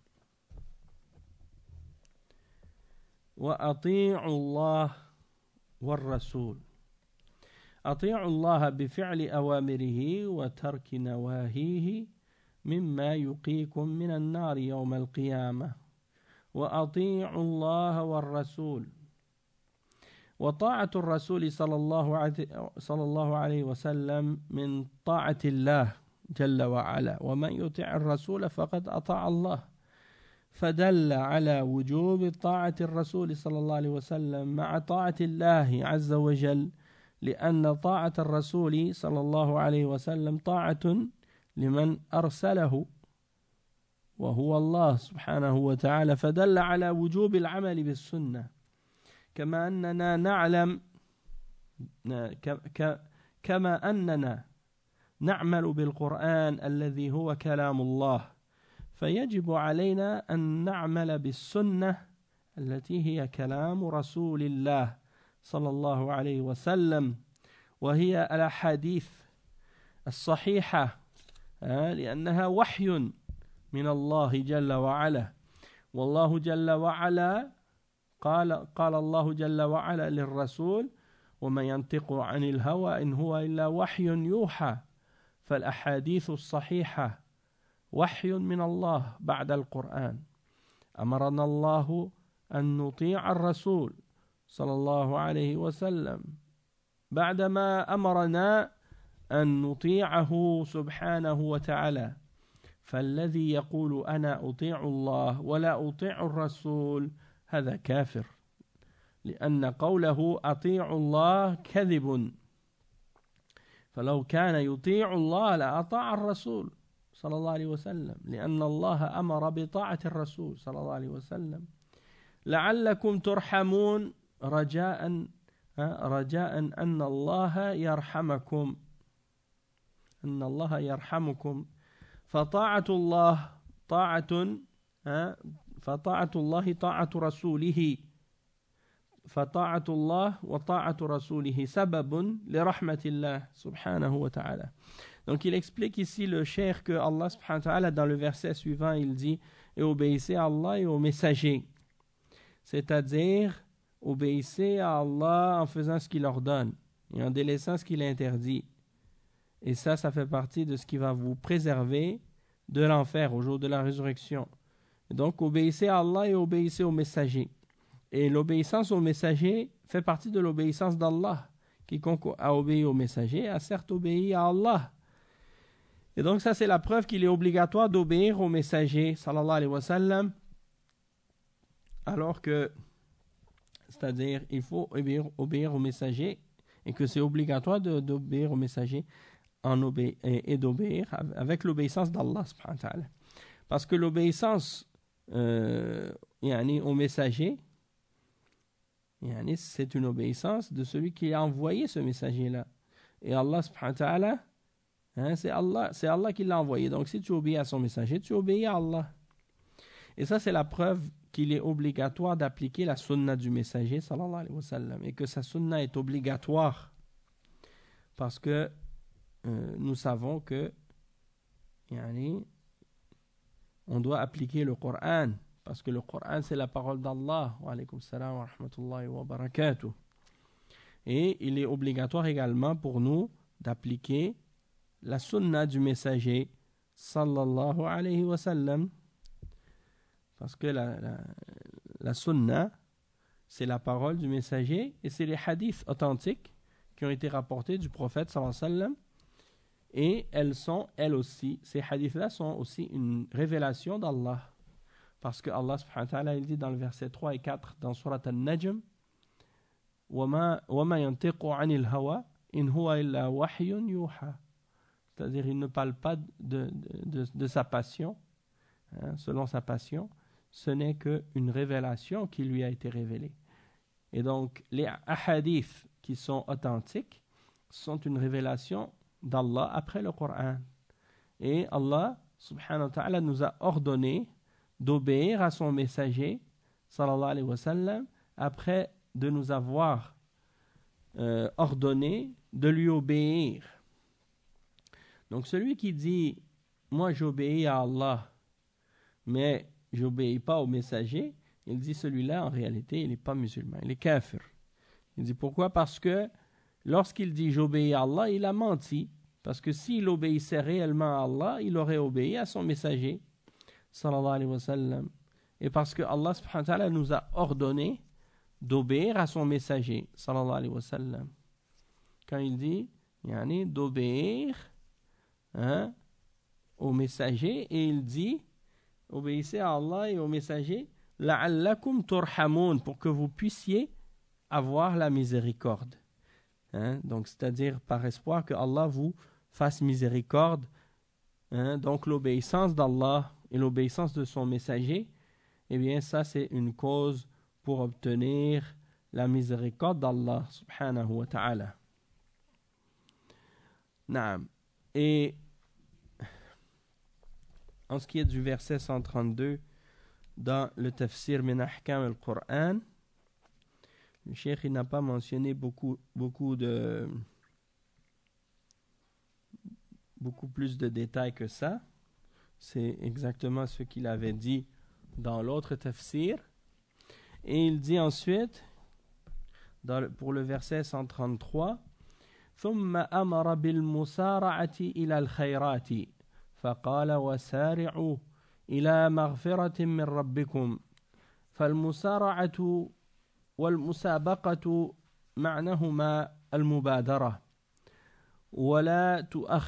وَأَطِيعُوا اللَّهَ وَالرَّسُولَ أطيعوا الله بفعل أوامره وترك نواهيه مما يقيكم من النار يوم القيامة وأطيعوا الله والرسول وطاعة الرسول صلى الله عليه وسلم من طاعة الله جل وعلا ومن يطع الرسول فقد أطاع الله فدل على وجوب طاعة الرسول صلى الله عليه وسلم مع طاعة الله عز وجل لأن طاعة الرسول صلى الله عليه وسلم طاعة لمن أرسله وهو الله سبحانه وتعالى فدل على وجوب العمل بالسنة كما أننا نعلم كما أننا نعمل بالقرآن الذي هو كلام الله فيجب علينا أن نعمل بالسنة التي هي كلام رسول الله صلى الله عليه وسلم وهي الأحاديث الصحيحة لأنها وحي من الله جل وعلا والله جل وعلا قال الله جل وعلا للرسول ومن ينطق عن الهوى إن هو إلا وحي يوحى فالأحاديث الصحيحة وحي من الله بعد القرآن أمرنا الله أن نطيع الرسول صلى الله عليه وسلم بعدما أمرنا أن نطيعه سبحانه وتعالى فالذي يقول أنا أطيع الله ولا أطيع الرسول هذا كافر لأن قوله أطيع الله كذب فلو كان يطيع الله لأطاع الرسول صلى الله عليه وسلم لأن الله أمر بطاعة الرسول صلى الله عليه وسلم لعلكم ترحمون رجاء أن الله يرحمكم فطاعة الله طاعة طاعة رسوله فطاعة الله وطاعة رسوله سبب لرحمة الله سبحانه وتعالى. Donc il explique ici le cheikh que Allah subhanahu wa ta'ala dans le verset suivant il dit et obéissez à Allah et aux messagers, c'est-à-dire obéissez à Allah en faisant ce qu'il ordonne et en délaissant ce qu'il interdit. Et ça fait partie de ce qui va vous préserver de l'enfer au jour de la résurrection. Et donc obéissez à Allah et obéissez aux messagers. Et l'obéissance aux messagers fait partie de l'obéissance d'Allah. Quiconque a obéi aux messagers a certes obéi à Allah. Et donc ça c'est la preuve qu'il est obligatoire d'obéir aux messagers sallallahu alayhi wa sallam alors que, c'est-à-dire, il faut obéir au messager et que c'est obligatoire d'obéir au messager et d'obéir avec l'obéissance d'Allah subhanahu wa ta'ala. Parce que l'obéissance au messager, c'est une obéissance de celui qui a envoyé ce messager-là. Et Allah subhanahu wa ta'ala, c'est Allah qui l'a envoyé. Donc si tu obéis à son messager, tu obéis à Allah. Et ça, c'est la preuve qu'il est obligatoire d'appliquer la sunna du messager, sallallahu alayhi wa sallam, et que sa sunna est obligatoire. Parce que nous savons que on doit appliquer le Coran, parce que le Coran, c'est la parole d'Allah. Wa alaykum salam wa rahmatullahi wa barakatuh. Et il est obligatoire également pour nous d'appliquer la sunna du messager, sallallahu alayhi wa sallam. Parce que la sunna, c'est la parole du messager et c'est les hadiths authentiques qui ont été rapportés du prophète, sallallahu alayhi wa sallam. Et elles aussi, ces hadiths-là sont aussi une révélation d'Allah. Parce que Allah subhanahu wa ta'ala, il dit dans le verset 3 et 4 dans Surat An-Najm, وَمَا يَنْتِقُ عَنِ الْهَوَى إِنْ هُوَ إِلَّا وَحْيٌ يُوحَى. C'est-à-dire, il ne parle pas de sa passion, selon sa passion, ce n'est qu'une révélation qui lui a été révélée. Et donc, les hadiths qui sont authentiques sont une révélation d'Allah après le Coran. Et Allah subhanahu wa ta'ala nous a ordonné d'obéir à son messager sallallahu alayhi wa sallam après de nous avoir ordonné de lui obéir. Donc celui qui dit moi j'obéis à Allah mais j'obéis pas au messager, il dit celui-là en réalité il n'est pas musulman, il est kafir. Il dit pourquoi? Parce que lorsqu'il dit j'obéis à Allah, il a menti. Parce que s'il obéissait réellement à Allah, il aurait obéi à son messager, sallallahu alayhi wa sallam. Et parce que Allah subhanahu wa ta'ala nous a ordonné d'obéir à son messager, sallallahu alayhi wa sallam. Quand il dit, d'obéir au messager, et il dit, obéissez à Allah et au messager, la'allakum turhamun, pour que vous puissiez avoir la miséricorde. Donc, c'est-à-dire par espoir que Allah vous fasse miséricorde. Donc, l'obéissance d'Allah et l'obéissance de son messager, eh bien, ça, c'est une cause pour obtenir la miséricorde d'Allah, subhanahu wa ta'ala. Naam. Et en ce qui est du verset 132, dans le tafsir min ahkam al-Qur'an, le cheikh n'a pas mentionné beaucoup plus de détails que ça. C'est exactement ce qu'il avait dit dans l'autre tafsir. Et il dit ensuite, pour le verset 133, ثم أمر بالمسارعة إلى الخيرات فقال وسارعوا إلى مغفرة من ربكم فالمسارعة والمسابقة معناهما المبادرة ولا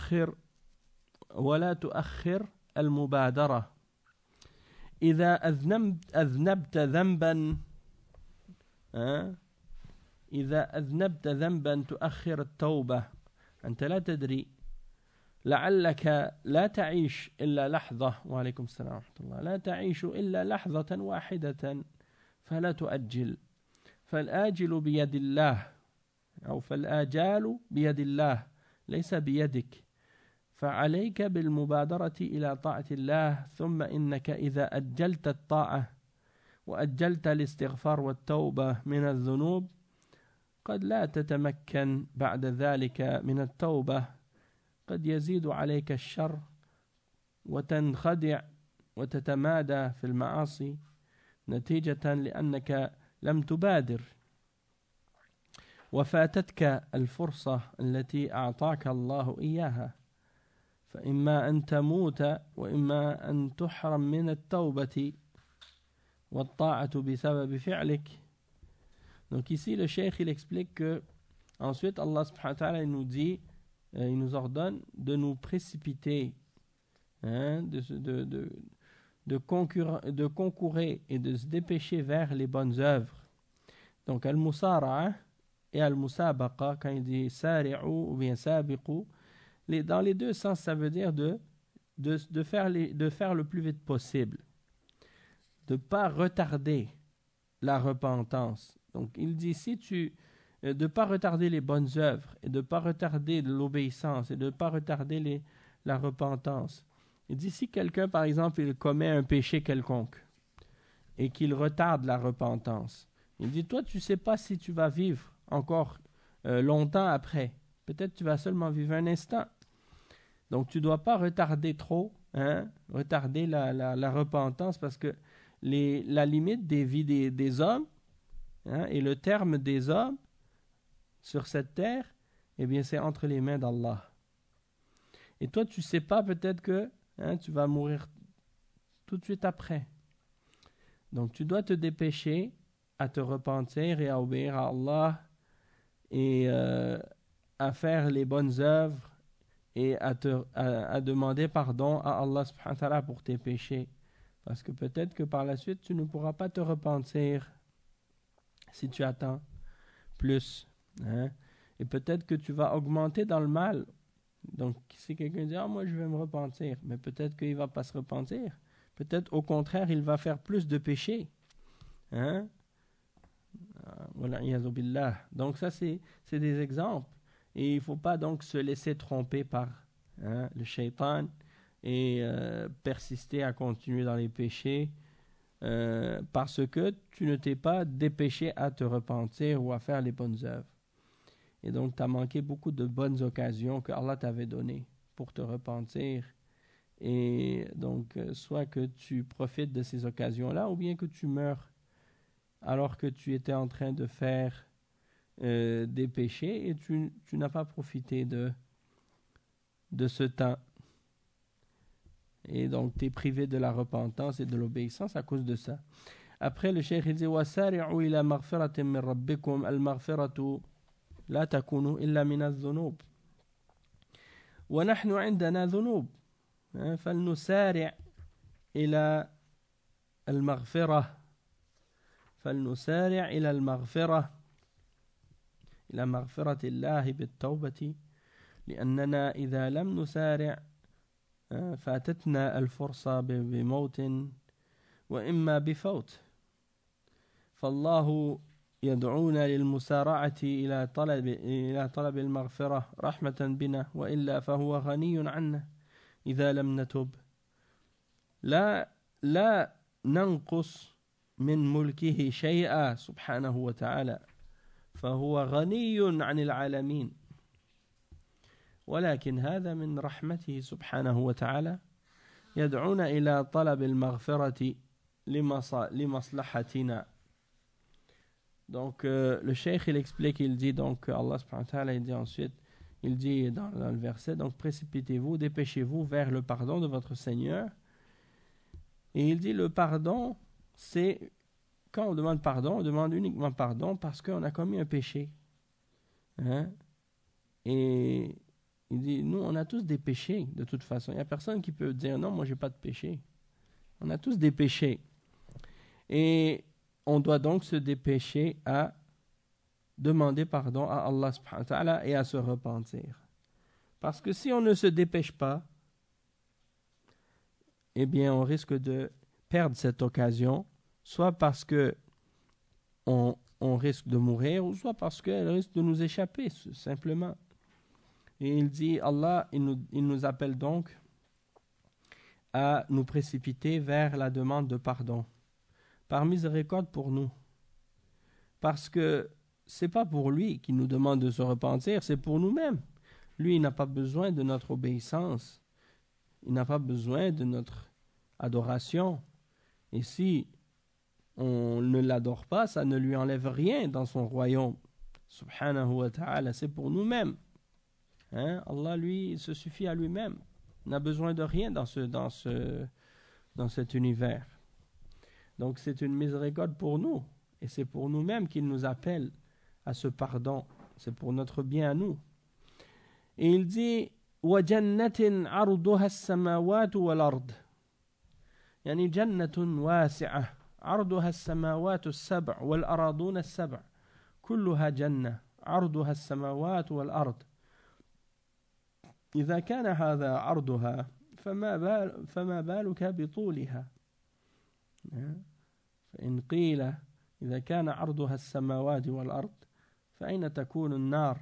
تؤخر المبادرة إذا أذنبت ذنبا تؤخر التوبة أنت لا تدري لعلك لا تعيش إلا لحظة وعليكم السلام ورحمة الله لا تعيش إلا لحظة واحدة فلا تؤجل فالآجل بيد الله أو فالآجال بيد الله ليس بيدك فعليك بالمبادرة إلى طاعة الله ثم إنك إذا أجلت الطاعة وأجلت الاستغفار والتوبة من الذنوب قد لا تتمكن بعد ذلك من التوبة قد يزيد عليك الشر وتنخدع وتتمادى في المعاصي نتيجة لأنك لم تبادر وفاتتك الفرصة التي أعطاك الله إياها فإما أن تموت وإما أن تحرم من التوبة والطاعة بسبب فعلك. Donc ici le cheikh il explique que ensuite Allah subhanahu wa ta'ala il nous dit, il nous ordonne de nous précipiter, de de concourir et de se dépêcher vers les bonnes œuvres. Donc, al-musara'a et al-musabaqa, quand il dit sari'u ou bien sabiqu, dans les deux sens, ça veut dire de faire le plus vite possible, de ne pas retarder la repentance. Donc, il dit de ne pas retarder les bonnes œuvres et de ne pas retarder l'obéissance et de ne pas retarder la repentance. Il dit si quelqu'un, par exemple, il commet un péché quelconque et qu'il retarde la repentance, il dit toi, tu ne sais pas si tu vas vivre encore longtemps après. Peut-être tu vas seulement vivre un instant. Donc, tu ne dois pas retarder trop, retarder la repentance parce que la limite des vies des hommes et le terme des hommes sur cette terre, eh bien, c'est entre les mains d'Allah. Et toi, tu ne sais pas peut-être que tu vas mourir tout de suite après. Donc, tu dois te dépêcher à te repentir et à obéir à Allah et à faire les bonnes œuvres et à demander pardon à Allah subhanahu wa ta'ala pour tes péchés. Parce que peut-être que par la suite, tu ne pourras pas te repentir si tu attends plus. Et peut-être que tu vas augmenter dans le mal. Donc, si quelqu'un dit « Ah, moi, je vais me repentir », mais peut-être qu'il ne va pas se repentir. Peut-être, au contraire, il va faire plus de péchés. Donc, ça, c'est des exemples. Et il ne faut pas donc se laisser tromper par le shaitan et persister à continuer dans les péchés parce que tu ne t'es pas dépêché à te repentir ou à faire les bonnes œuvres. Et donc, tu as manqué beaucoup de bonnes occasions que Allah t'avait données pour te repentir. Et donc, soit que tu profites de ces occasions-là, ou bien que tu meurs alors que tu étais en train de faire des péchés et tu n'as pas profité de ce temps. Et donc, tu es privé de la repentance et de l'obéissance à cause de ça. Après, le cheikh il dit وَسَارِعُوا إِلَى مَغْفِرَةٍ مِّن رَبِّكُمْ الْمَغْفِرَةُ لا تكون إلا من الذنوب ونحن عندنا ذنوب فلنسارع إلى المغفرة إلى مغفرة الله بالتوبة لأننا إذا لم نسارع فاتتنا الفرصة بموت وإما بفوت فالله يدعونا للمسارعة إلى طلب المغفرة رحمة بنا وإلا فهو غني عنا إذا لم نتب لا ننقص من ملكه شيئا سبحانه وتعالى فهو غني عن العالمين ولكن هذا من رحمته سبحانه وتعالى يدعونا إلى طلب المغفرة لمصلحتنا. Donc le cheikh il explique, il dit donc Allah subhanahu wa ta'ala il dit ensuite, il dit dans le verset, donc précipitez-vous, dépêchez-vous vers le pardon de votre Seigneur. Et il dit le pardon, c'est quand on demande pardon, on demande uniquement pardon parce qu'on a commis un péché. Et il dit, nous on a tous des péchés de toute façon. Il n'y a personne qui peut dire non, moi j'ai pas de péché. On a tous des péchés. Et on doit donc se dépêcher à demander pardon à Allah subhanahu wa ta'ala et à se repentir. Parce que si on ne se dépêche pas, eh bien on risque de perdre cette occasion, soit parce que on risque de mourir, ou soit parce qu'elle risque de nous échapper, simplement. Et il dit, Allah, il nous appelle donc à nous précipiter vers la demande de pardon, par miséricorde pour nous. Parce que c'est pas pour lui qui nous demande de se repentir, c'est pour nous-mêmes. Lui, il n'a pas besoin de notre obéissance. Il n'a pas besoin de notre adoration. Et si on ne l'adore pas, ça ne lui enlève rien dans son royaume. Subhanahu wa ta'ala, c'est pour nous-mêmes. Allah, lui, il se suffit à lui-même. Il n'a besoin de rien dans cet univers. Donc c'est une miséricorde pour nous. Et c'est pour nous-mêmes qu'il nous appelle à ce pardon. C'est pour notre bien à nous. Et il dit وَجَنَّةٍ عَرْضُهَا السَّمَاوَاتُ وَالْأَرْضُ يعني جنة واسعة عرضها السماوات السبع والأراضون السبع كلها جنة عرضها السماوات والأرض إذا كان هذا عرضها فما بالك بطولها فإن قيل إذا كان عرضها السماوات والأرض فأين تكون النار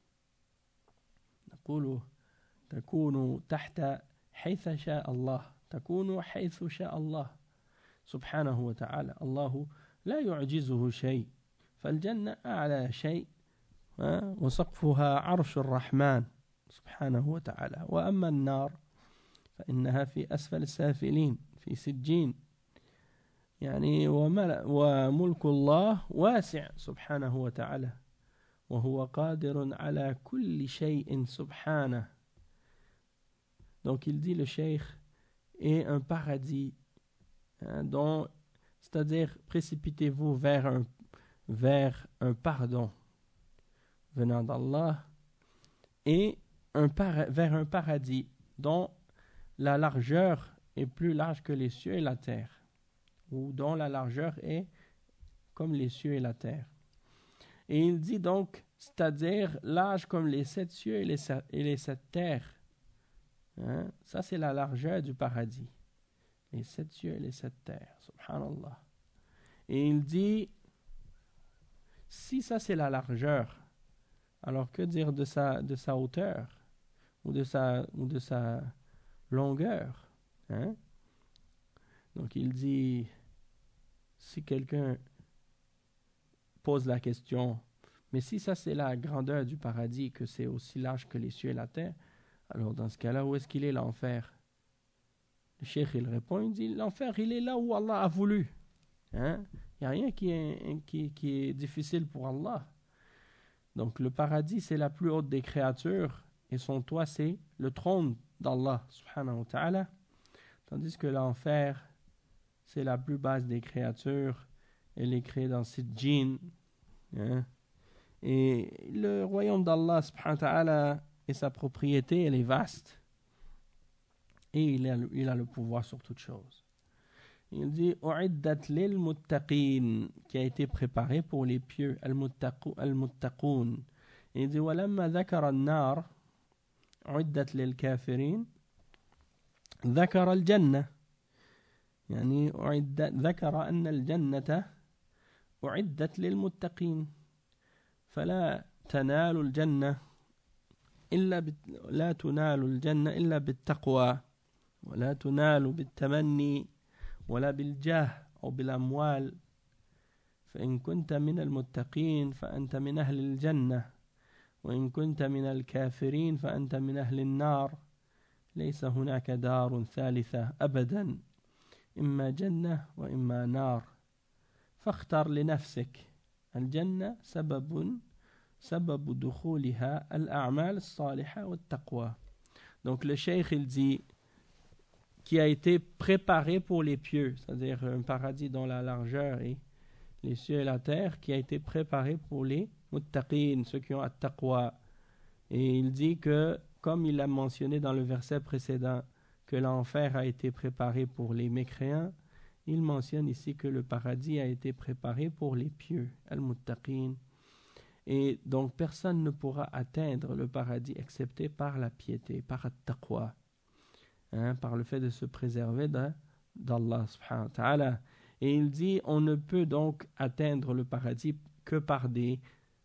نقول تكون تحت حيث شاء الله تكون حيث شاء الله سبحانه وتعالى الله لا يعجزه شيء فالجنة أعلى شيء وسقفها عرش الرحمن سبحانه وتعالى وأما النار فإنها في أسفل السافلين في سجين يعني وملك الله واسع سبحانه وتعالى وهو قادر على كل شيء سبحانه. Donc il dit le cheikh est un paradis dont, c'est-à-dire précipitez-vous vers un pardon venant d'Allah et vers un paradis dont la largeur est plus large que les cieux et la terre ou dont la largeur est comme les cieux et la terre. Et il dit donc, c'est-à-dire large comme les 7 cieux et les 7 terres. Ça c'est la largeur du paradis. Les 7 cieux et les 7 terres. Subhanallah. Et il dit, si ça c'est la largeur, alors que dire de sa hauteur ou de sa longueur Donc il dit, si quelqu'un pose la question, mais si ça c'est la grandeur du paradis, que c'est aussi large que les cieux et la terre, alors dans ce cas-là, où est-ce qu'il est l'enfer? Le cheikh il répond, il dit, l'enfer il est là où Allah a voulu. Il n'y a rien qui est difficile pour Allah. Donc le paradis c'est la plus haute des créatures et son toit c'est le trône d'Allah subhanahu wa ta'ala, tandis que l'enfer c'est la plus basse des créatures, elle est créée dans cette djinn. Et le royaume d'Allah subhanahu wa ta'ala et sa propriété elle est vaste et il a le pouvoir sur toute chose. Il dit u'iddat lil muttaqin, qui a été préparé pour les pieux, al-muttaqun. Il dit walamma dhakara an-nar u'iddat lil kafirin ذكر الجنة يعني ذكر أن الجنة أعدت للمتقين فلا تنال الجنة لا تنال الجنة إلا بالتقوى ولا تنال بالتمني ولا بالجاه أو بالأموال فإن كنت من المتقين فأنت من أهل الجنة وإن كنت من الكافرين فأنت من أهل النار ليس هناك دار ثالثة أبدا إما جنة وإما نار فاختر لنفسك الجنة سبب دخولها الأعمال الصالحة والتقوى. Donc le cheikh il dit qui a été préparé pour les pieux, c'est-à-dire un paradis dont la largeur est les cieux et la terre, qui a été préparé pour les muttaqin, ceux qui ont at-taqwa. Et il dit que, comme il l'a mentionné dans le verset précédent, que l'enfer a été préparé pour les mécréants, il mentionne ici que le paradis a été préparé pour les pieux, al-muttaqin. Et donc personne ne pourra atteindre le paradis excepté par la piété, par at-taqwa. Par le fait de se préserver d'Allah subhanahu wa ta'ala. Et il dit on ne peut donc atteindre le paradis que par des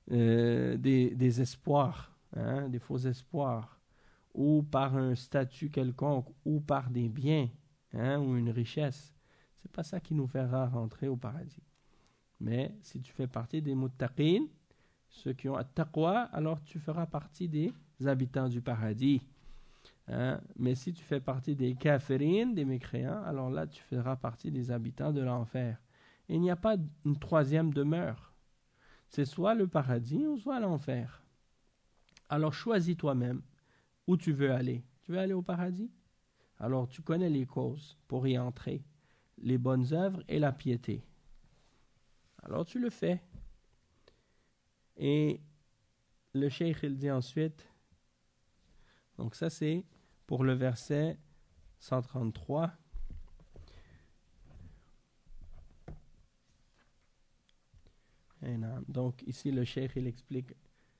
espoirs, des faux espoirs, ou par un statut quelconque, ou par des biens, ou une richesse. C'est pas ça qui nous fera rentrer au paradis. Mais si tu fais partie des muttaqin, ceux qui ont at-taqwa, alors tu feras partie des habitants du paradis. Mais si tu fais partie des kafirines, des mécréants, alors là tu feras partie des habitants de l'enfer. Et il n'y a pas une troisième demeure. C'est soit le paradis ou soit l'enfer. Alors choisis toi-même où tu veux aller. Tu veux aller au paradis? Alors tu connais les causes pour y entrer, les bonnes œuvres et la piété. Alors tu le fais. Et le cheikh il dit ensuite, donc ça c'est pour le verset 133. Donc ici le cheikh il explique,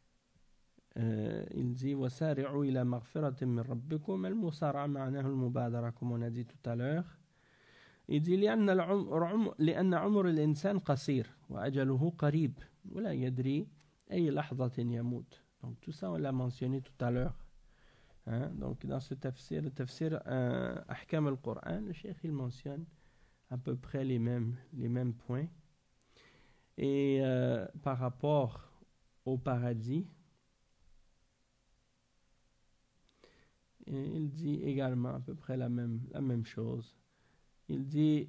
il dit وَسَارِعُوا إِلَى مَغْفِرَةٍ مِّن رَبِّكُمْ. المسارعة معناه المبادرة comme on a dit tout à l'heure. Il dit لأن عمر الإنسان قصير وأجله قريب ولا يدري أي لحظة يموت. Donc tout ça on l'a mentionné tout à l'heure. Donc dans ce tafsir, le tafsir Ahkam al-Qur'an, le cheikh il mentionne à peu près les mêmes points. Et par rapport au paradis, il dit également à peu près la même chose. Il dit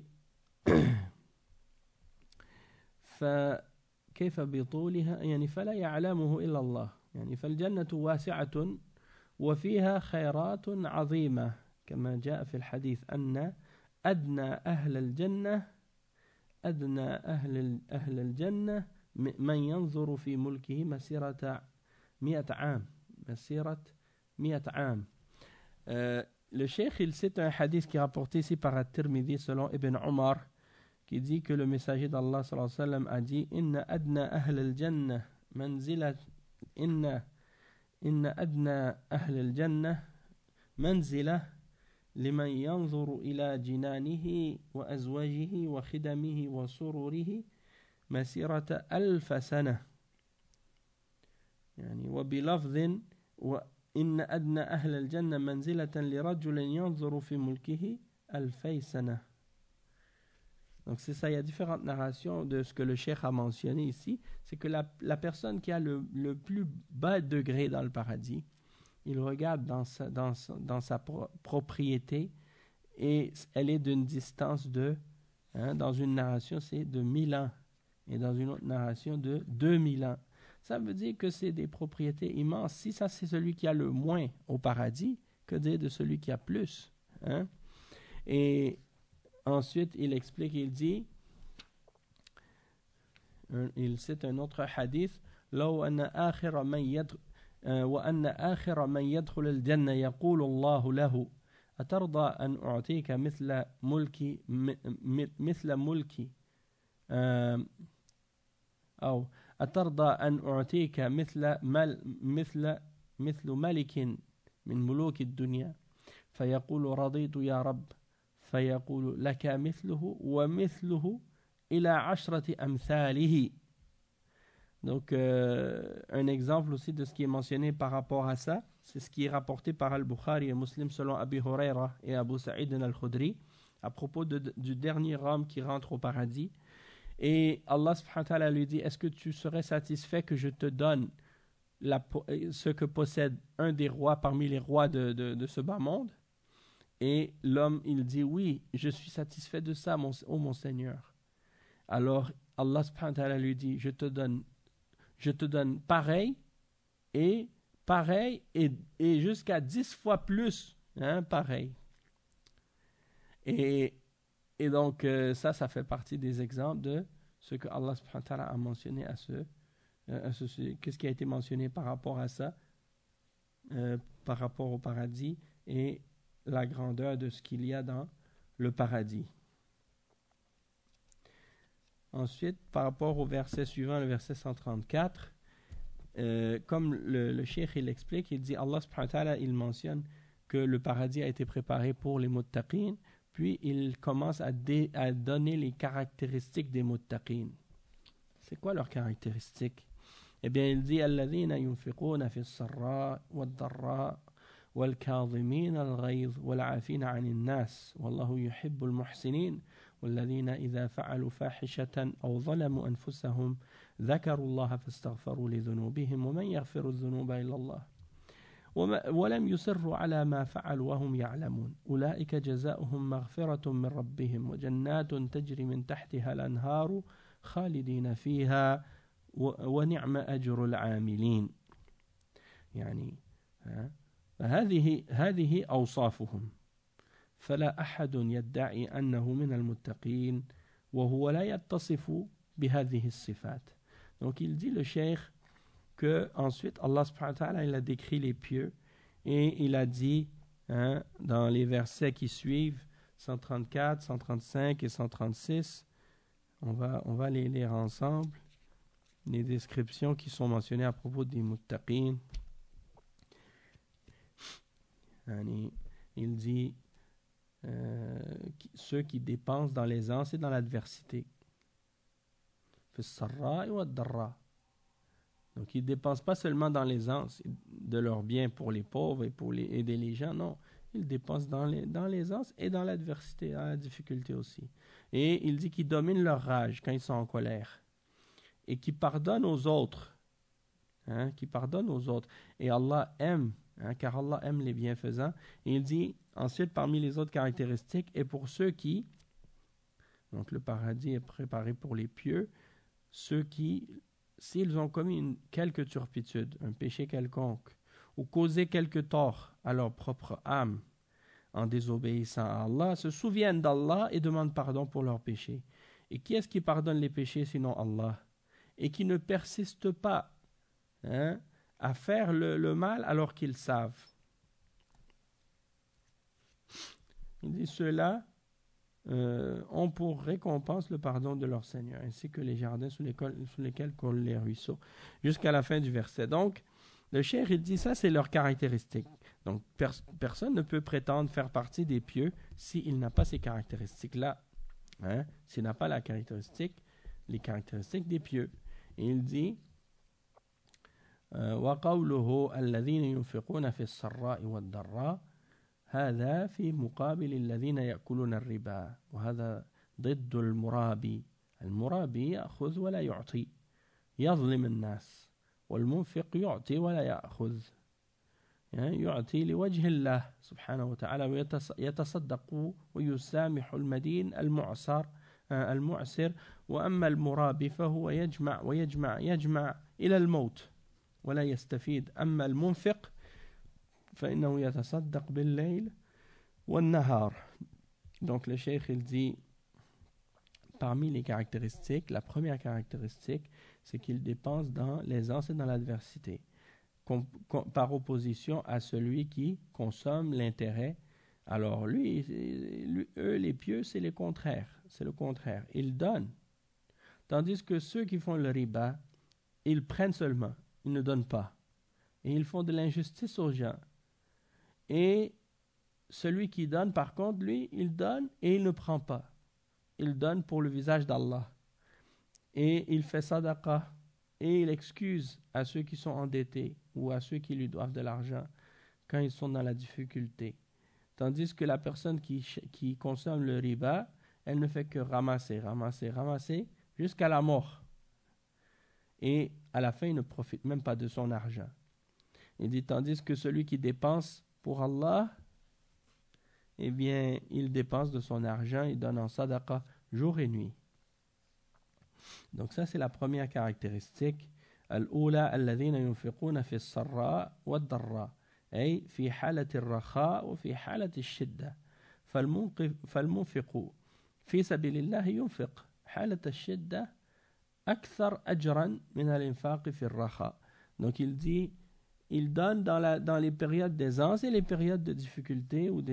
فكيف بطولها يعني فلا يعلمه إلا الله يعني فالجنة واسعة وفيها خيرات عظيمة كما جاء في الحديث أن أدنى أهل الجنة من ينظر في ملكه مسيرة 100 عام. Le cheikh il cite un hadith qui est rapporté ici par At-Tirmidhi selon Ibn Omar, qui dit que le messager d'Allah sallallahu alayhi wa sallam a dit inna adna ahl al-jannah manzilat inna adna ahl al-jannah manzilah liman yanzuru ila jinanihi wa azwajihi wa khidamihi wa sururihi masirata 1000 sana. يعني وبلفظ وإن أدنى أهل الجنة منزلة لرجل ينظر في ملكه 2000 سنة. Donc c'est ça, il y a différentes narrations de ce que le cheikh a mentionné ici. C'est que la personne qui a le plus bas degré dans le paradis, il regarde dans sa propriété et elle est d'une distance de, dans une narration c'est de 1000 ans et dans une autre narration de 2000 ans. Ça veut dire que c'est des propriétés immenses. Si ça c'est celui qui a le moins au paradis, que dire de celui qui a plus, Et ensuite, il explique, il dit, il cite un autre hadith, لو أن آخر من يدخل وأن آخر من يدخل الجنة يقول الله له أترضى أن أعطيك مثل ملكي أو أترضى أن أعطيك مثل ملك من ملوك الدنيا فيقول رضيت يا رب فيقول لك مثله ومثله إلى 10 أمثاله. Donc un exemple aussi de ce qui est mentionné par rapport à ça, c'est ce qui est rapporté par Al-Bukhari et Muslim selon Abi Huraira et Abu Sa'id al-Khudri à propos du dernier homme qui rentre au paradis. Et Allah subhanahu wa ta'ala lui dit, est-ce que tu serais satisfait que je te donne ce que possède un des rois parmi les rois de ce bas monde? Et l'homme, il dit, oui, je suis satisfait de ça, mon Seigneur. Alors Allah subhanahu wa ta'ala lui dit, je te donne pareil et jusqu'à 10 fois plus, pareil. Et donc ça fait partie des exemples de ce que Allah subhanahu wa ta'ala a mentionné à ce qu'est-ce qui a été mentionné par rapport à ça, par rapport au paradis et la grandeur de ce qu'il y a dans le paradis. Ensuite, par rapport au verset suivant, le verset 134, comme le cheikh il explique, il dit Allah subhanahu wa ta'ala, il mentionne que le paradis a été préparé pour les muttaqin, puis il commence à donner les caractéristiques des muttaqin. C'est quoi leurs caractéristiques? Eh bien, il dit الذين ينفقون في السراء والضراء والكاظمين الغيظ والعافين عن الناس والله يحب المحسنين والذين إذا فعلوا فاحشة أو ظلموا أنفسهم ذكروا الله فاستغفروا لذنوبهم ومن يغفر الذنوب إلا الله ولم يصروا على ما فعلوا وهم يعلمون أولئك جزاؤهم مغفرة من ربهم وجنات تجري من تحتها الأنهار خالدين فيها ونعم أجر العاملين. يعني هذه أوصافهم فلا أحد يدعي أنه من المتقين وهو لا يتصف بهذه الصفات. Donc il dit le cheikh que ensuite Allah subhanahu wa ta'ala il a décrit les pieux et il a dit dans les versets qui suivent 134, 135 et 136, on va les lire ensemble. les descriptions qui sont mentionnées à propos des muttaqin. Il dit ceux qui dépensent dans l'aisance et dans l'adversité. Donc ils ne dépensent pas seulement dans l'aisance de leurs biens pour les pauvres et pour aider les gens, non. Ils dépensent dans l'aisance et dans l'adversité, dans la difficulté aussi. Et il dit qu'ils dominent leur rage quand ils sont en colère. Et qui pardonnent aux autres. Qui pardonnent aux autres. Et Allah aime, car Allah aime les bienfaisants. Et il dit ensuite, parmi les autres caractéristiques, et pour ceux qui, donc le paradis est préparé pour les pieux, ceux qui, s'ils ont commis quelque turpitude, un péché quelconque, ou causé quelque tort à leur propre âme en désobéissant à Allah, se souviennent d'Allah et demandent pardon pour leurs péchés. Et qui est-ce qui pardonne les péchés sinon Allah? Et qui ne persiste pas à faire le mal alors qu'ils savent. Il dit ceux-là ont pour récompense le pardon de leur Seigneur, ainsi que les jardins sous lesquels coulent les ruisseaux. Jusqu'à la fin du verset. Donc, le cheikh, il dit ça, c'est leur caractéristique. Donc, personne ne peut prétendre faire partie des pieux s'il n'a pas ces caractéristiques-là. S'il n'a pas les caractéristiques des pieux. Et il dit وَقَوْلُهُ الَّذِينَ يُنْفِقُونَ فِي السَّرَّاءِ وَالضَّرَّاءِ هذا في مقابل الذين يأكلون الربا وهذا ضد المرابي. المرابي يأخذ ولا يعطي يظلم الناس والمنفق يعطي ولا يأخذ يعطي لوجه الله سبحانه وتعالى ويتصدق ويسامح المدين المعسر وأما المرابي فهو يجمع إلى الموت ولا يستفيد أما المنفق فإنه يتصدق بالليل والنهار. Donc le cheikh il dit parmi les caractéristiques, la première caractéristique c'est qu'il dépense dans l'aisance et dans l'adversité par opposition à celui qui consomme l'intérêt. Alors lui, eux les pieux c'est le contraire, ils donnent, tandis que ceux qui font le riba ils prennent seulement, ils ne donnent pas et ils font de l'injustice aux gens. Et celui qui donne, par contre, lui, il donne et il ne prend pas. Il donne pour le visage d'Allah. Et il fait sadaqa. Et il excuse à ceux qui sont endettés ou à ceux qui lui doivent de l'argent quand ils sont dans la difficulté. Tandis que la personne qui consomme le riba, elle ne fait que ramasser jusqu'à la mort. Et à la fin, il ne profite même pas de son argent. Il dit, tandis que celui qui dépense pour Allah, eh bien, il dépense de son argent, il donne en sadaqa jour et nuit. Donc ça, c'est la première caractéristique. Al-Oula alladhina yunfiquna fi as-sarra wad-darra, ay fi halati ar-rakha wa fi halati ash-shidda. فالمنفق في سبيل الله ينفق حالة الشدة أكثر أجرا من الإنفاق في الرخاء. Donc il dit il donne dans les périodes d'aisance et les périodes de difficulté ou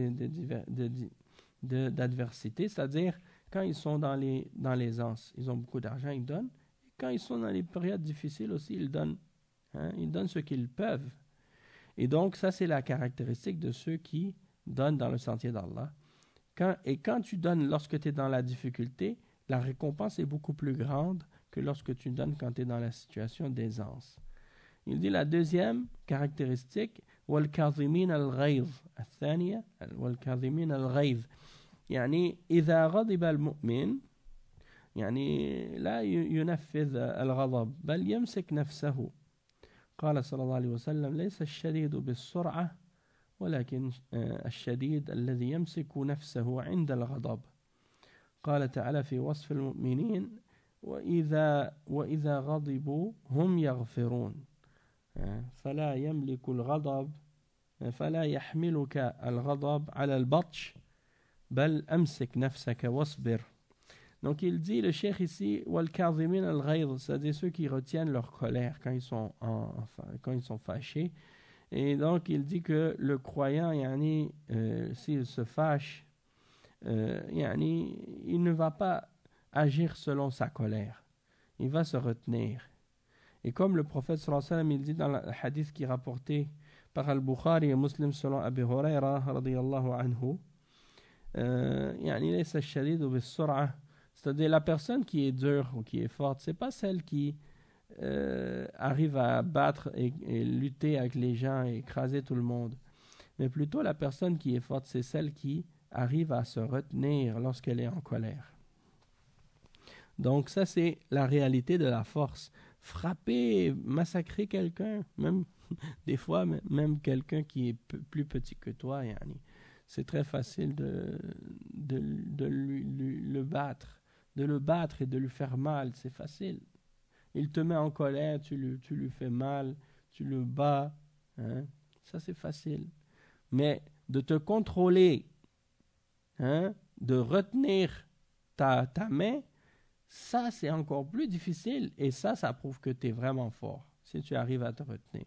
d'adversité, c'est-à-dire quand ils sont dans l'aisance, ils ont beaucoup d'argent, ils donnent. Et quand ils sont dans les périodes difficiles aussi, ils donnent ce qu'ils peuvent. Et donc, ça, c'est la caractéristique de ceux qui donnent dans le sentier d'Allah. Quand tu donnes lorsque tu es dans la difficulté, la récompense est beaucoup plus grande que lorsque tu donnes quand tu es dans la situation d'aisance. Il dit la deuxième caractéristique والكاظمين الغيظ الثانية والكاظمين الغيظ يعني إذا غضب المؤمن يعني لا ينفذ الغضب بل يمسك نفسه. قال صلى الله عليه وسلم ليس الشديد بالسرعة ولكن الشديد الذي يمسك نفسه عند الغضب. قال تعالى في وصف المؤمنين وإذا غضبوا هم يغفرون فلا يملك الغضب فلا يحملك الغضب على البطش بل أمسك نفسك واصبر. Donc il dit le cheikh ici والكاظمين الغيظ, c'est-à-dire ceux qui retiennent leur colère quand ils sont fâchés. Et donc il dit que le croyant s'il se fâche il ne va pas agir selon sa colère, il va se retenir. Et comme le prophète sallallahu alayhi wa sallam, il dit dans le hadith qui est rapporté par Al-Bukhari et Muslim selon Abi Huraira radiyallahu anhu, يعني ليس الشديد بالسرعة, c'est-à-dire la personne qui est dure ou qui est forte, c'est pas celle qui arrive à battre et lutter avec les gens et écraser tout le monde, mais plutôt la personne qui est forte, c'est celle qui arrive à se retenir lorsqu'elle est en colère. Donc ça, c'est la réalité de la force. Frapper, massacrer quelqu'un, même des fois, même quelqu'un qui est plus petit que toi, yani, c'est très facile de le battre. De le battre et de lui faire mal, c'est facile. Il te met en colère, tu lui fais mal, tu le bats, hein? Ça c'est facile. Mais de te contrôler, hein, de retenir ta main, ça c'est encore plus difficile. Et ça prouve que tu es vraiment fort, si tu arrives à te retenir.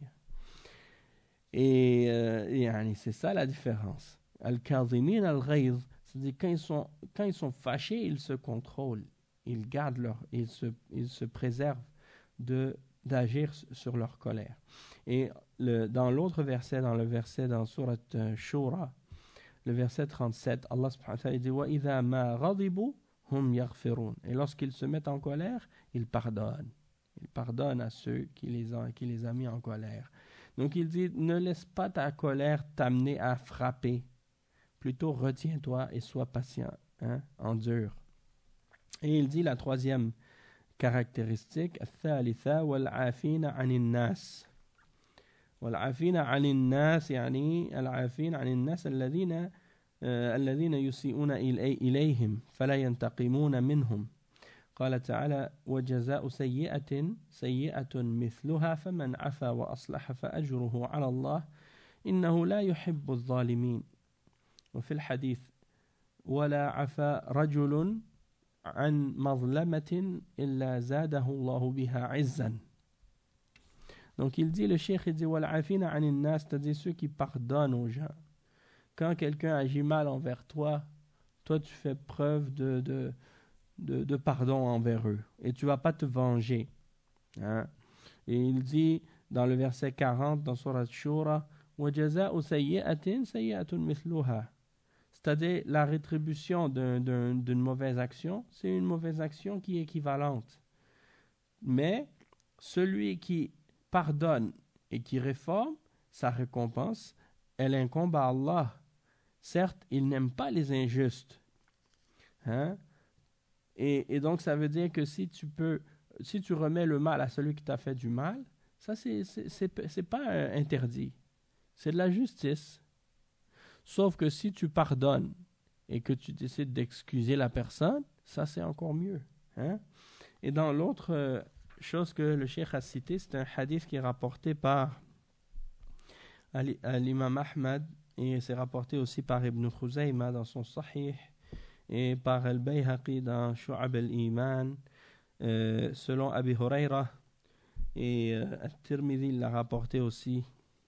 Et c'est ça la différence. Al-Kazimin al-Ghayz, c'est-à-dire quand ils sont fâchés, ils se contrôlent. Ils gardent ils se préservent d'agir sur leur colère. Et dans l'autre verset, dans Surat Shura, le verset 37, Allah subhanahu wa ta'ala dit وَإِذَا مَا غَضِبُوا هُمْ يَغْفِرُونَ. Et lorsqu'ils se mettent en colère, ils pardonnent. Ils pardonnent à ceux qui les a mis en colère. Donc il dit, ne laisse pas ta colère t'amener à frapper. Plutôt retiens-toi et sois patient, hein, endure. Et il dit la troisième caractéristique, الثالثة والعافين عن الناس. والعافين عن الناس يعني العافين عن الناس الذين يسيئون إليهم فلا ينتقمون منهم. قال تعالى وجزاء سيئة مثلها فمن عفا وأصلح فأجره على الله إنه لا يحب الظالمين. وفي الحديث ولا عفا رجل عن مظلمة إلا زاده الله بها عزا. Donc il dit, le cheikh il dit والعافين عن الناس, c'est-à-dire ceux qui pardonnent aux gens. Quand quelqu'un agit mal envers toi, toi tu fais preuve de pardon envers eux et tu vas pas te venger, hein? Et il dit dans le verset 40 dans Surat Shura وَجَزَاءُ سَيِّئَةٍ سَيِّئَةٌ مِثْلُهَا, c'est-à-dire la rétribution d'une mauvaise action, c'est une mauvaise action qui est équivalente. Mais celui qui pardonne et qui réforme, sa récompense, elle incombe à Allah. Certes, il n'aime pas les injustes, hein? Et donc ça veut dire que si tu remets le mal à celui qui t'a fait du mal, ça c'est pas interdit, c'est de la justice. Sauf que si tu pardonnes et que tu décides d'excuser la personne, ça c'est encore mieux, hein? Et dans l'autre chose que le cheikh a cité, c'est un hadith qui est rapporté par l'imam Ahmad et c'est rapporté aussi par Ibn Khuzayma dans son Sahih et par Al-Bayhaqi dans Shu'ab al-Iman, selon Abi Huraira, et At-Tirmidhi l'a rapporté aussi,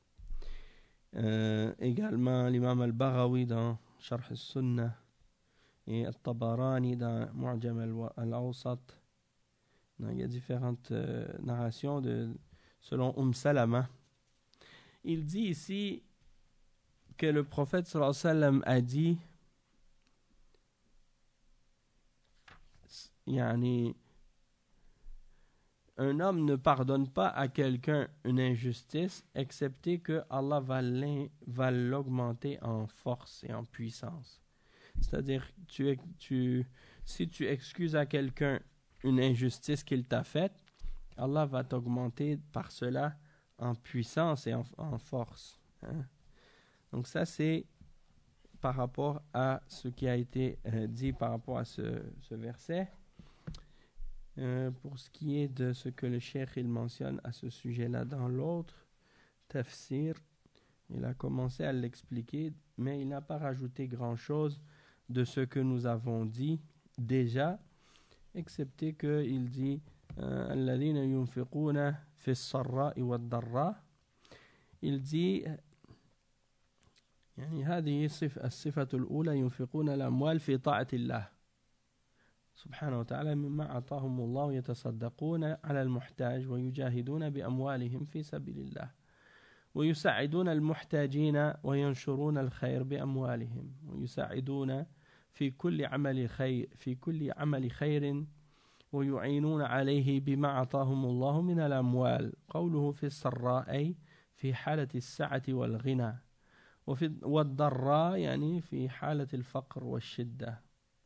également l'imam Al-Baghawi dans Sharh al-Sunnah et At-Tabarani dans Mu'jam al-Awsat. Il y a différentes narrations selon Salama. Il dit ici que le prophète sallallahu alayhi wa sallam a dit Yani, un homme ne pardonne pas à quelqu'un une injustice, excepté que Allah va l'augmenter en force et en puissance. C'est-à-dire, si tu excuses à quelqu'un une injustice qu'il t'a faite, Allah va t'augmenter par cela en puissance et en force, hein? Donc ça, c'est par rapport à ce qui a été dit par rapport à ce verset. Pour ce qui est de ce que le cheikh il mentionne à ce sujet-là dans l'autre tafsir, il a commencé à l'expliquer, mais il n'a pas rajouté grand-chose de ce que nous avons dit déjà, excepté qu'il dit الذين ينفقون في السراء والضراء. Il dit يعني هذه الصفة الأولى ينفقون الأموال في طاعة الله سبحانه وتعالى مما أعطاهم الله يتصدقون على المحتاج ويجاهدون بأموالهم في سبيل الله ويساعدون المحتاجين وينشرون الخير بأموالهم ويساعدون في كل عمل خير ويعينون عليه بما أعطاهم الله من الأموال قوله في السراء أي في حالة السعة والغنى والضراء يعني في حالة الفقر والشدة.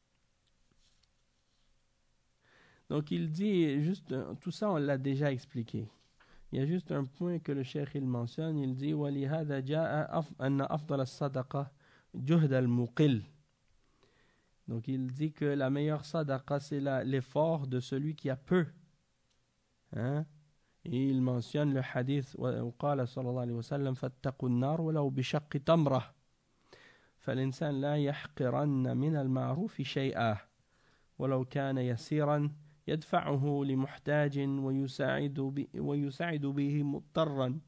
Donc il dit juste, tout ça on l'a déjà expliqué. Il y a juste un point que le cheikh il mentionne, il dit وَلِهَذَا جَاءَ أَنَّ أَفْضَلَ الصَّدَقَةِ جُهْدَ الْمُقِلِّ. Donc il dit que la meilleure sadaqa c'est l'effort de celui qui a peu. Hein? Et il mentionne le hadith وقال صلى الله عليه وسلم فاتقوا النار ولو بشق تمرة فالإنسان لا يحقرن من المعروف شيئا ولو كان يسيرا يدفعه لمحتاج ويساعد به مضطرا.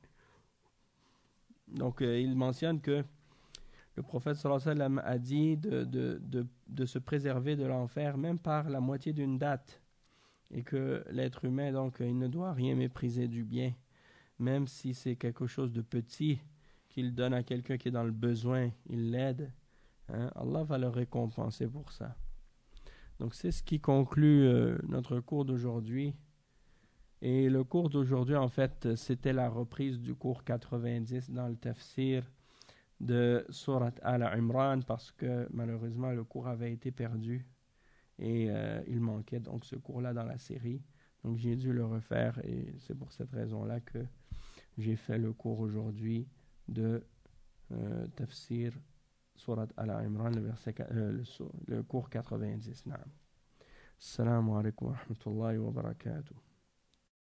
Donc il mentionne que le prophète sallallahu alayhi wa sallam a dit de se préserver de l'enfer même par la moitié d'une date et que l'être humain donc il ne doit rien mépriser du bien même si c'est quelque chose de petit qu'il donne à quelqu'un qui est dans le besoin, il l'aide, hein, Allah va le récompenser pour ça. Donc c'est ce qui conclut notre cours d'aujourd'hui. Et le cours d'aujourd'hui, en fait, c'était la reprise du cours 90 dans le tafsir de Surat Al-Imran parce que malheureusement le cours avait été perdu et il manquait donc ce cours-là dans la série. Donc j'ai dû le refaire et c'est pour cette raison-là que j'ai fait le cours aujourd'hui de tafsir Surat Al-Imran, le cours 90. Assalamu alaikum wa rahmatullahi wa barakatuh.